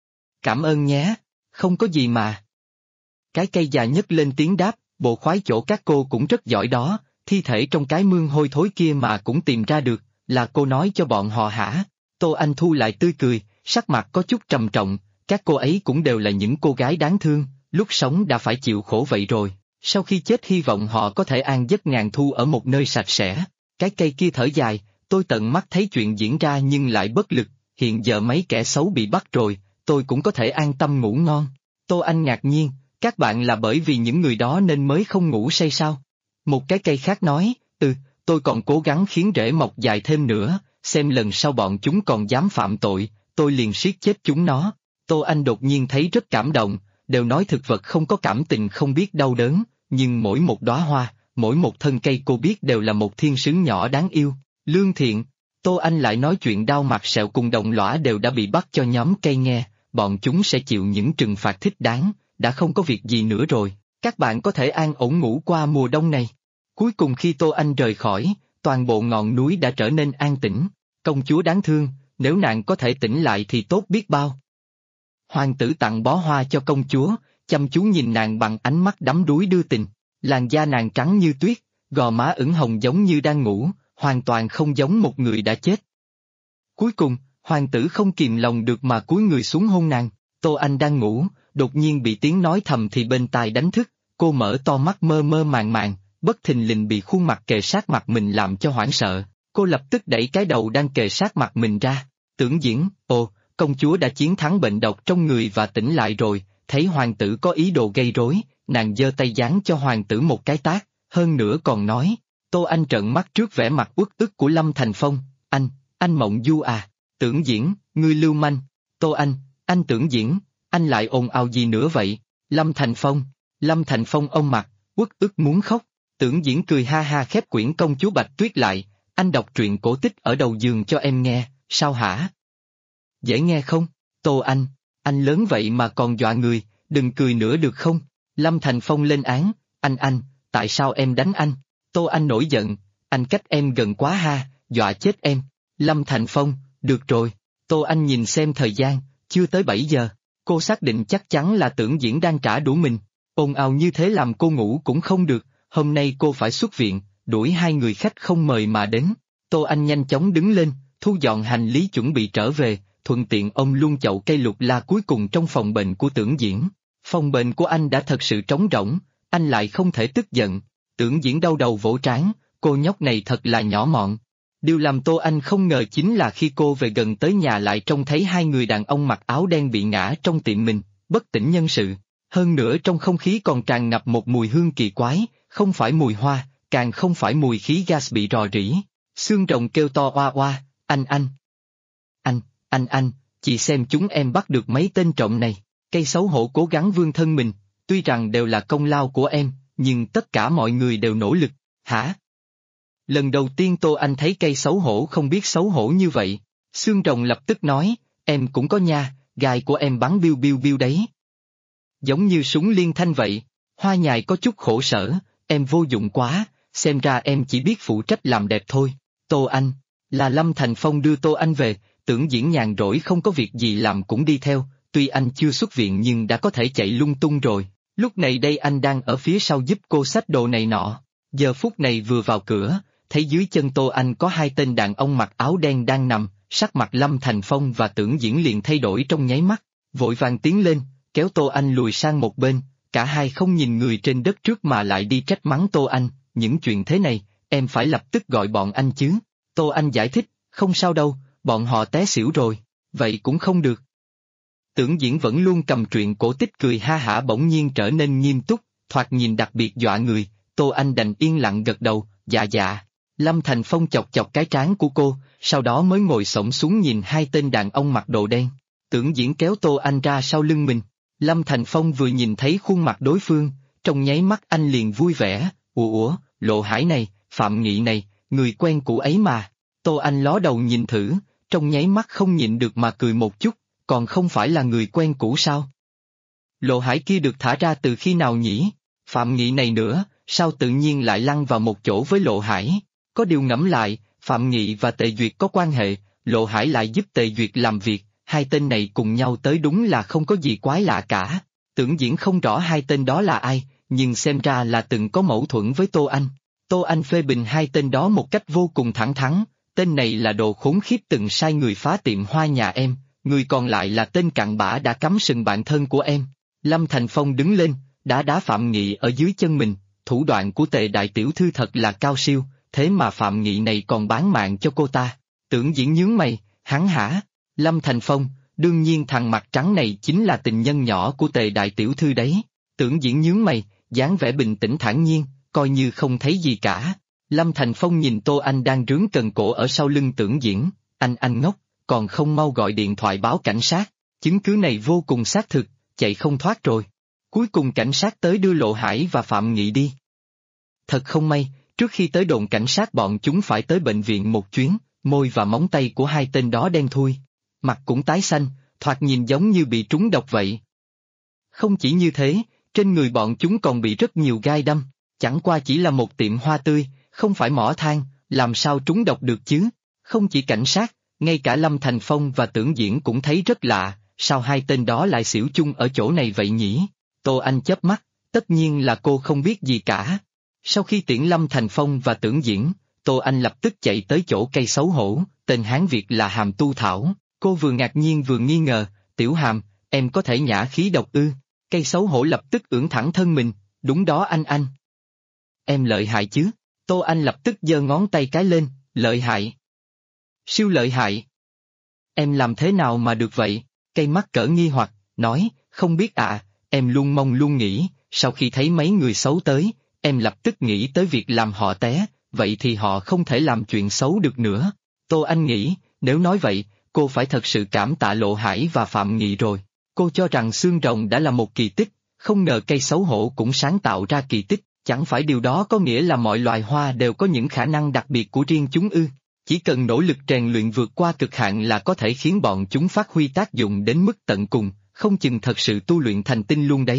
S2: Cảm ơn nhé, không có gì mà. Cái cây già nhất lên tiếng đáp, bộ khoái chỗ các cô cũng rất giỏi đó, thi thể trong cái mương hôi thối kia mà cũng tìm ra được, là cô nói cho bọn họ hả? Tô Anh thu lại tươi cười, sắc mặt có chút trầm trọng, các cô ấy cũng đều là những cô gái đáng thương, lúc sống đã phải chịu khổ vậy rồi, sau khi chết hy vọng họ có thể an giấc ngàn thu ở một nơi sạch sẽ. Cái cây kia thở dài, tôi tận mắt thấy chuyện diễn ra nhưng lại bất lực, hiện giờ mấy kẻ xấu bị bắt rồi, tôi cũng có thể an tâm ngủ ngon. Tô Anh ngạc nhiên, các bạn là bởi vì những người đó nên mới không ngủ say sao? Một cái cây khác nói, tôi còn cố gắng khiến rễ mọc dài thêm nữa, xem lần sau bọn chúng còn dám phạm tội, tôi liền siết chết chúng nó. Tô Anh đột nhiên thấy rất cảm động, đều nói thực vật không có cảm tình không biết đau đớn, nhưng mỗi một đóa hoa, mỗi một thân cây cô biết đều là một thiên sứ nhỏ đáng yêu, lương thiện. Tô Anh lại nói chuyện đao mặt sẹo cùng đồng lõa đều đã bị bắt cho nhóm cây nghe, bọn chúng sẽ chịu những trừng phạt thích đáng, đã không có việc gì nữa rồi, các bạn có thể an ổn ngủ qua mùa đông này. Cuối cùng khi Tô Anh rời khỏi, toàn bộ ngọn núi đã trở nên an tĩnh, công chúa đáng thương, nếu nàng có thể tỉnh lại thì tốt biết bao. Hoàng tử tặng bó hoa cho công chúa, chăm chú nhìn nàng bằng ánh mắt đắm đuối đưa tình, làn da nàng trắng như tuyết, gò má ửng hồng giống như đang ngủ, hoàn toàn không giống một người đã chết. Cuối cùng, hoàng tử không kìm lòng được mà cúi người xuống hôn nàng, Tô Anh đang ngủ, đột nhiên bị tiếng nói thầm thì bên tai đánh thức, cô mở to mắt mơ mơ màng màng, bất thình lình bị khuôn mặt kề sát mặt mình làm cho hoảng sợ, cô lập tức đẩy cái đầu đang kề sát mặt mình ra, Tưởng Diễn, công chúa đã chiến thắng bệnh độc trong người và tỉnh lại rồi, thấy hoàng tử có ý đồ gây rối, nàng giơ tay giáng cho hoàng tử một cái tát, hơn nữa còn nói. Tô Anh trợn mắt trước vẻ mặt uất ức của Lâm Thành Phong, anh Mộng Du à, Tưởng Diễn, ngươi lưu manh. Tô anh Tưởng Diễn, anh lại ồn ào gì nữa vậy? Lâm Thành Phong ông mặt, uất ức muốn khóc. Tưởng Diễn cười ha ha khép quyển Công chúa Bạch Tuyết lại, anh đọc truyện cổ tích ở đầu giường cho em nghe, sao hả? Dễ nghe không? Tô Anh lớn vậy mà còn dọa người, đừng cười nữa được không? Lâm Thành Phong lên án, anh, tại sao em đánh anh? Tô Anh nổi giận, anh cách em gần quá ha, dọa chết em. Lâm Thành Phong, được rồi. Tô Anh nhìn xem thời gian, chưa tới 7 giờ. Cô xác định chắc chắn là Tưởng Diễn đang trả đũa mình. Ồn ào như thế làm cô ngủ cũng không được, hôm nay cô phải xuất viện, đuổi 2 người khách không mời mà đến. Tô Anh nhanh chóng đứng lên, thu dọn hành lý chuẩn bị trở về, thuận tiện ôm luôn chậu cây lục la cuối cùng trong phòng bệnh của Tưởng Diễn. Phòng bệnh của anh đã thật sự trống rỗng, anh lại không thể tức giận. Tưởng Diễn đau đầu vỗ trán, cô nhóc này thật là nhỏ mọn. Điều làm Tô Anh không ngờ chính là khi cô về gần tới nhà lại trông thấy 2 người đàn ông mặc áo đen bị ngã trong tiệm mình, bất tỉnh nhân sự. Hơn nữa trong không khí còn tràn ngập một mùi hương kỳ quái, không phải mùi hoa, càng không phải mùi khí gas bị rò rỉ. Xương rồng kêu to oa oa, anh, chị xem chúng em bắt được mấy tên trộm này. Cây xấu hổ cố gắng vươn thân mình, tuy rằng đều là công lao của em, nhưng tất cả mọi người đều nỗ lực, hả? Lần đầu tiên Tô Anh thấy cây xấu hổ không biết xấu hổ như vậy. Xương rồng lập tức nói, em cũng có nha, gai của em bắn biu biu biu đấy. Giống như súng liên thanh vậy. Hoa Nhài có chút khổ sở, em vô dụng quá, xem ra em chỉ biết phụ trách làm đẹp thôi. Tô Anh, là Lâm Thành Phong đưa Tô Anh về, Tưởng Diễn nhàn rỗi không có việc gì làm cũng đi theo, tuy anh chưa xuất viện nhưng đã có thể chạy lung tung rồi. Lúc này đây anh đang ở phía sau giúp cô xách đồ này nọ. Giờ phút này vừa vào cửa, thấy dưới chân Tô Anh có 2 tên đàn ông mặc áo đen đang nằm, sắc mặt Lâm Thành Phong và Tưởng Diễn liền thay đổi trong nháy mắt, vội vàng tiến lên, kéo Tô Anh lùi sang một bên, cả hai không nhìn người trên đất trước mà lại đi trách mắng Tô Anh, những chuyện thế này, em phải lập tức gọi bọn anh chứ. Tô Anh giải thích, không sao đâu, bọn họ té xỉu rồi, vậy cũng không được. Tưởng Diễn vẫn luôn cầm truyện cổ tích cười ha hả bỗng nhiên trở nên nghiêm túc, thoạt nhìn đặc biệt dọa người, Tô Anh đành yên lặng gật đầu, dạ. Lâm Thành Phong chọc chọc cái trán của cô, sau đó mới ngồi xổm xuống nhìn 2 tên đàn ông mặc đồ đen. Tưởng Diễn kéo Tô Anh ra sau lưng mình. Lâm Thành Phong vừa nhìn thấy khuôn mặt đối phương, trong nháy mắt anh liền vui vẻ, ủa, Lộ Hải này, Phạm Nghị này, người quen cũ ấy mà. Tô Anh ló đầu nhìn thử, trong nháy mắt không nhịn được mà cười một chút, còn không phải là người quen cũ sao? Lộ Hải kia được thả ra từ khi nào nhỉ? Phạm Nghị này nữa, sao tự nhiên lại lăn vào một chỗ với Lộ Hải? Có điều ngẫm lại, Phạm Nghị và Tề Duyệt có quan hệ, Lộ Hải lại giúp Tề Duyệt làm việc, 2 tên này cùng nhau tới đúng là không có gì quái lạ cả. Tưởng Diễn không rõ 2 tên đó là ai, nhưng xem ra là từng có mâu thuẫn với Tô Anh. Tô Anh phê bình 2 tên đó một cách vô cùng thẳng thắn, tên này là đồ khốn khiếp từng sai người phá tiệm hoa nhà em, người còn lại là tên cặn bã đã cắm sừng bạn thân của em. Lâm Thành Phong đứng lên, đá Phạm Nghị ở dưới chân mình, thủ đoạn của Tề đại tiểu thư thật là cao siêu, thế mà Phạm Nghị này còn bán mạng cho cô ta. Tưởng Diễn nhướng mày, hắn hả? Lâm Thành Phong, đương nhiên thằng mặt trắng này chính là tình nhân nhỏ của Tề đại tiểu thư đấy. Tưởng Diễn nhướng mày, dáng vẻ bình tĩnh thản nhiên, coi như không thấy gì cả. Lâm Thành Phong nhìn Tô Anh đang rướn cần cổ ở sau lưng Tưởng Diễn, anh ngốc, còn không mau gọi điện thoại báo cảnh sát, chứng cứ này vô cùng xác thực, chạy không thoát rồi. Cuối cùng cảnh sát tới đưa Lộ Hải và Phạm Nghị đi. Thật không may, trước khi tới đồn cảnh sát bọn chúng phải tới bệnh viện một chuyến, môi và móng tay của 2 tên đó đen thui. Mặt cũng tái xanh, thoạt nhìn giống như bị trúng độc vậy. Không chỉ như thế, trên người bọn chúng còn bị rất nhiều gai đâm, chẳng qua chỉ là một tiệm hoa tươi, không phải mỏ than, làm sao trúng độc được chứ? Không chỉ cảnh sát, ngay cả Lâm Thành Phong và Tưởng Diễn cũng thấy rất lạ, sao 2 tên đó lại xỉu chung ở chỗ này vậy nhỉ? Tô Anh chớp mắt, tất nhiên là cô không biết gì cả. Sau khi tiễn Lâm Thành Phong và Tưởng Diễn, Tô Anh lập tức chạy tới chỗ cây xấu hổ, tên Hán Việt là Hàm Tu Thảo. Cô vừa ngạc nhiên vừa nghi ngờ, Tiểu Hàm, em có thể nhả khí độc ư? Cây xấu hổ lập tức ưỡn thẳng thân mình, đúng đó anh. Em lợi hại chứ? Tô Anh lập tức giơ ngón tay cái lên, lợi hại. Siêu lợi hại. Em làm thế nào mà được vậy? Cây mắt cỡ nghi hoặc, nói, không biết ạ, em luôn mong luôn nghĩ, sau khi thấy mấy người xấu tới, em lập tức nghĩ tới việc làm họ té, vậy thì họ không thể làm chuyện xấu được nữa. Tô Anh nghĩ, nếu nói vậy, cô phải thật sự cảm tạ Lộ Hải và Phạm Nghị rồi. Cô cho rằng xương rồng đã là một kỳ tích, không ngờ cây xấu hổ cũng sáng tạo ra kỳ tích, chẳng phải điều đó có nghĩa là mọi loài hoa đều có những khả năng đặc biệt của riêng chúng ư? Chỉ cần nỗ lực rèn luyện vượt qua cực hạn là có thể khiến bọn chúng phát huy tác dụng đến mức tận cùng, không chừng thật sự tu luyện thành tinh luôn đấy.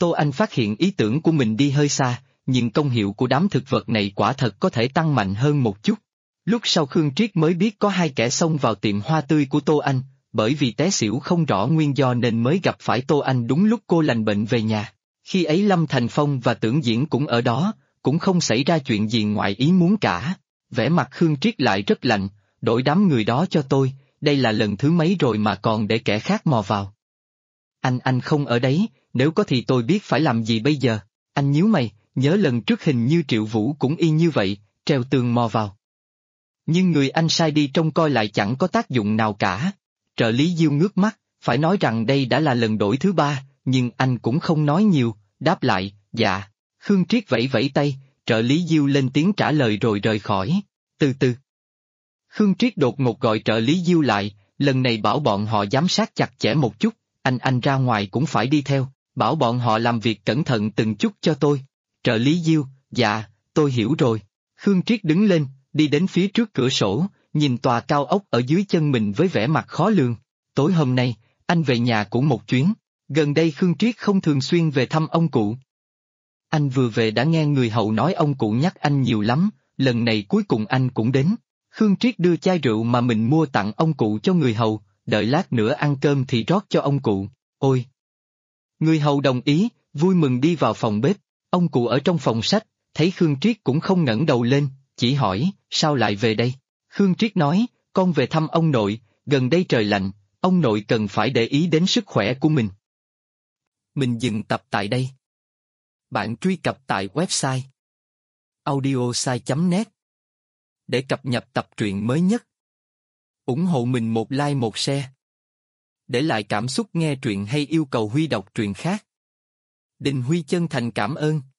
S2: Tô Anh phát hiện ý tưởng của mình đi hơi xa, nhưng công hiệu của đám thực vật này quả thật có thể tăng mạnh hơn một chút. Lúc sau Khương Triết mới biết có hai kẻ xông vào tiệm hoa tươi của Tô Anh, bởi vì té xỉu không rõ nguyên do nên mới gặp phải Tô Anh đúng lúc cô lành bệnh về nhà. Khi ấy Lâm Thành Phong và Tưởng Diễn cũng ở đó, cũng không xảy ra chuyện gì ngoài ý muốn cả. Vẻ mặt Khương Triết lại rất lạnh, đổi đám người đó cho tôi, đây là lần thứ mấy rồi mà còn để kẻ khác mò vào. Anh không ở đấy, nếu có thì tôi biết phải làm gì bây giờ. Anh nhíu mày, nhớ lần trước hình như Triệu Vũ cũng y như vậy, treo tường mò vào. Nhưng người anh sai đi trông coi lại chẳng có tác dụng nào cả. Trợ lý Diêu ngước mắt, phải nói rằng đây đã là lần đổi thứ 3, nhưng anh cũng không nói nhiều, đáp lại, dạ. Khương Triết vẫy vẫy tay, trợ lý Diêu lên tiếng trả lời rồi rời khỏi. Từ từ. Khương Triết đột ngột gọi trợ lý Diêu lại, lần này bảo bọn họ giám sát chặt chẽ một chút, anh ra ngoài cũng phải đi theo, bảo bọn họ làm việc cẩn thận từng chút cho tôi. Trợ lý Diêu, dạ, tôi hiểu rồi. Khương Triết đứng lên, đi đến phía trước cửa sổ, nhìn tòa cao ốc ở dưới chân mình với vẻ mặt khó lường. Tối hôm nay, anh về nhà cũng một chuyến, gần đây Khương Triết không thường xuyên về thăm ông cụ. Anh vừa về đã nghe người hầu nói ông cụ nhắc anh nhiều lắm, lần này cuối cùng anh cũng đến. Khương Triết đưa chai rượu mà mình mua tặng ông cụ cho người hầu, đợi lát nữa ăn cơm thì rót cho ông cụ. Ôi! Người hầu đồng ý, vui mừng đi vào phòng bếp, ông cụ ở trong phòng sách, thấy Khương Triết cũng không ngẩng đầu lên, chỉ hỏi, sao lại về đây? Khương Triết nói, con về thăm ông nội, gần đây trời lạnh, ông nội cần phải để ý đến sức khỏe của mình. Mình dừng tập tại đây. Bạn truy cập tại website audiosai.net để cập nhật tập truyện mới nhất. Ủng hộ mình một like một share. Để lại cảm xúc nghe truyện hay yêu cầu Huy đọc truyện khác. Đình Huy chân thành cảm ơn.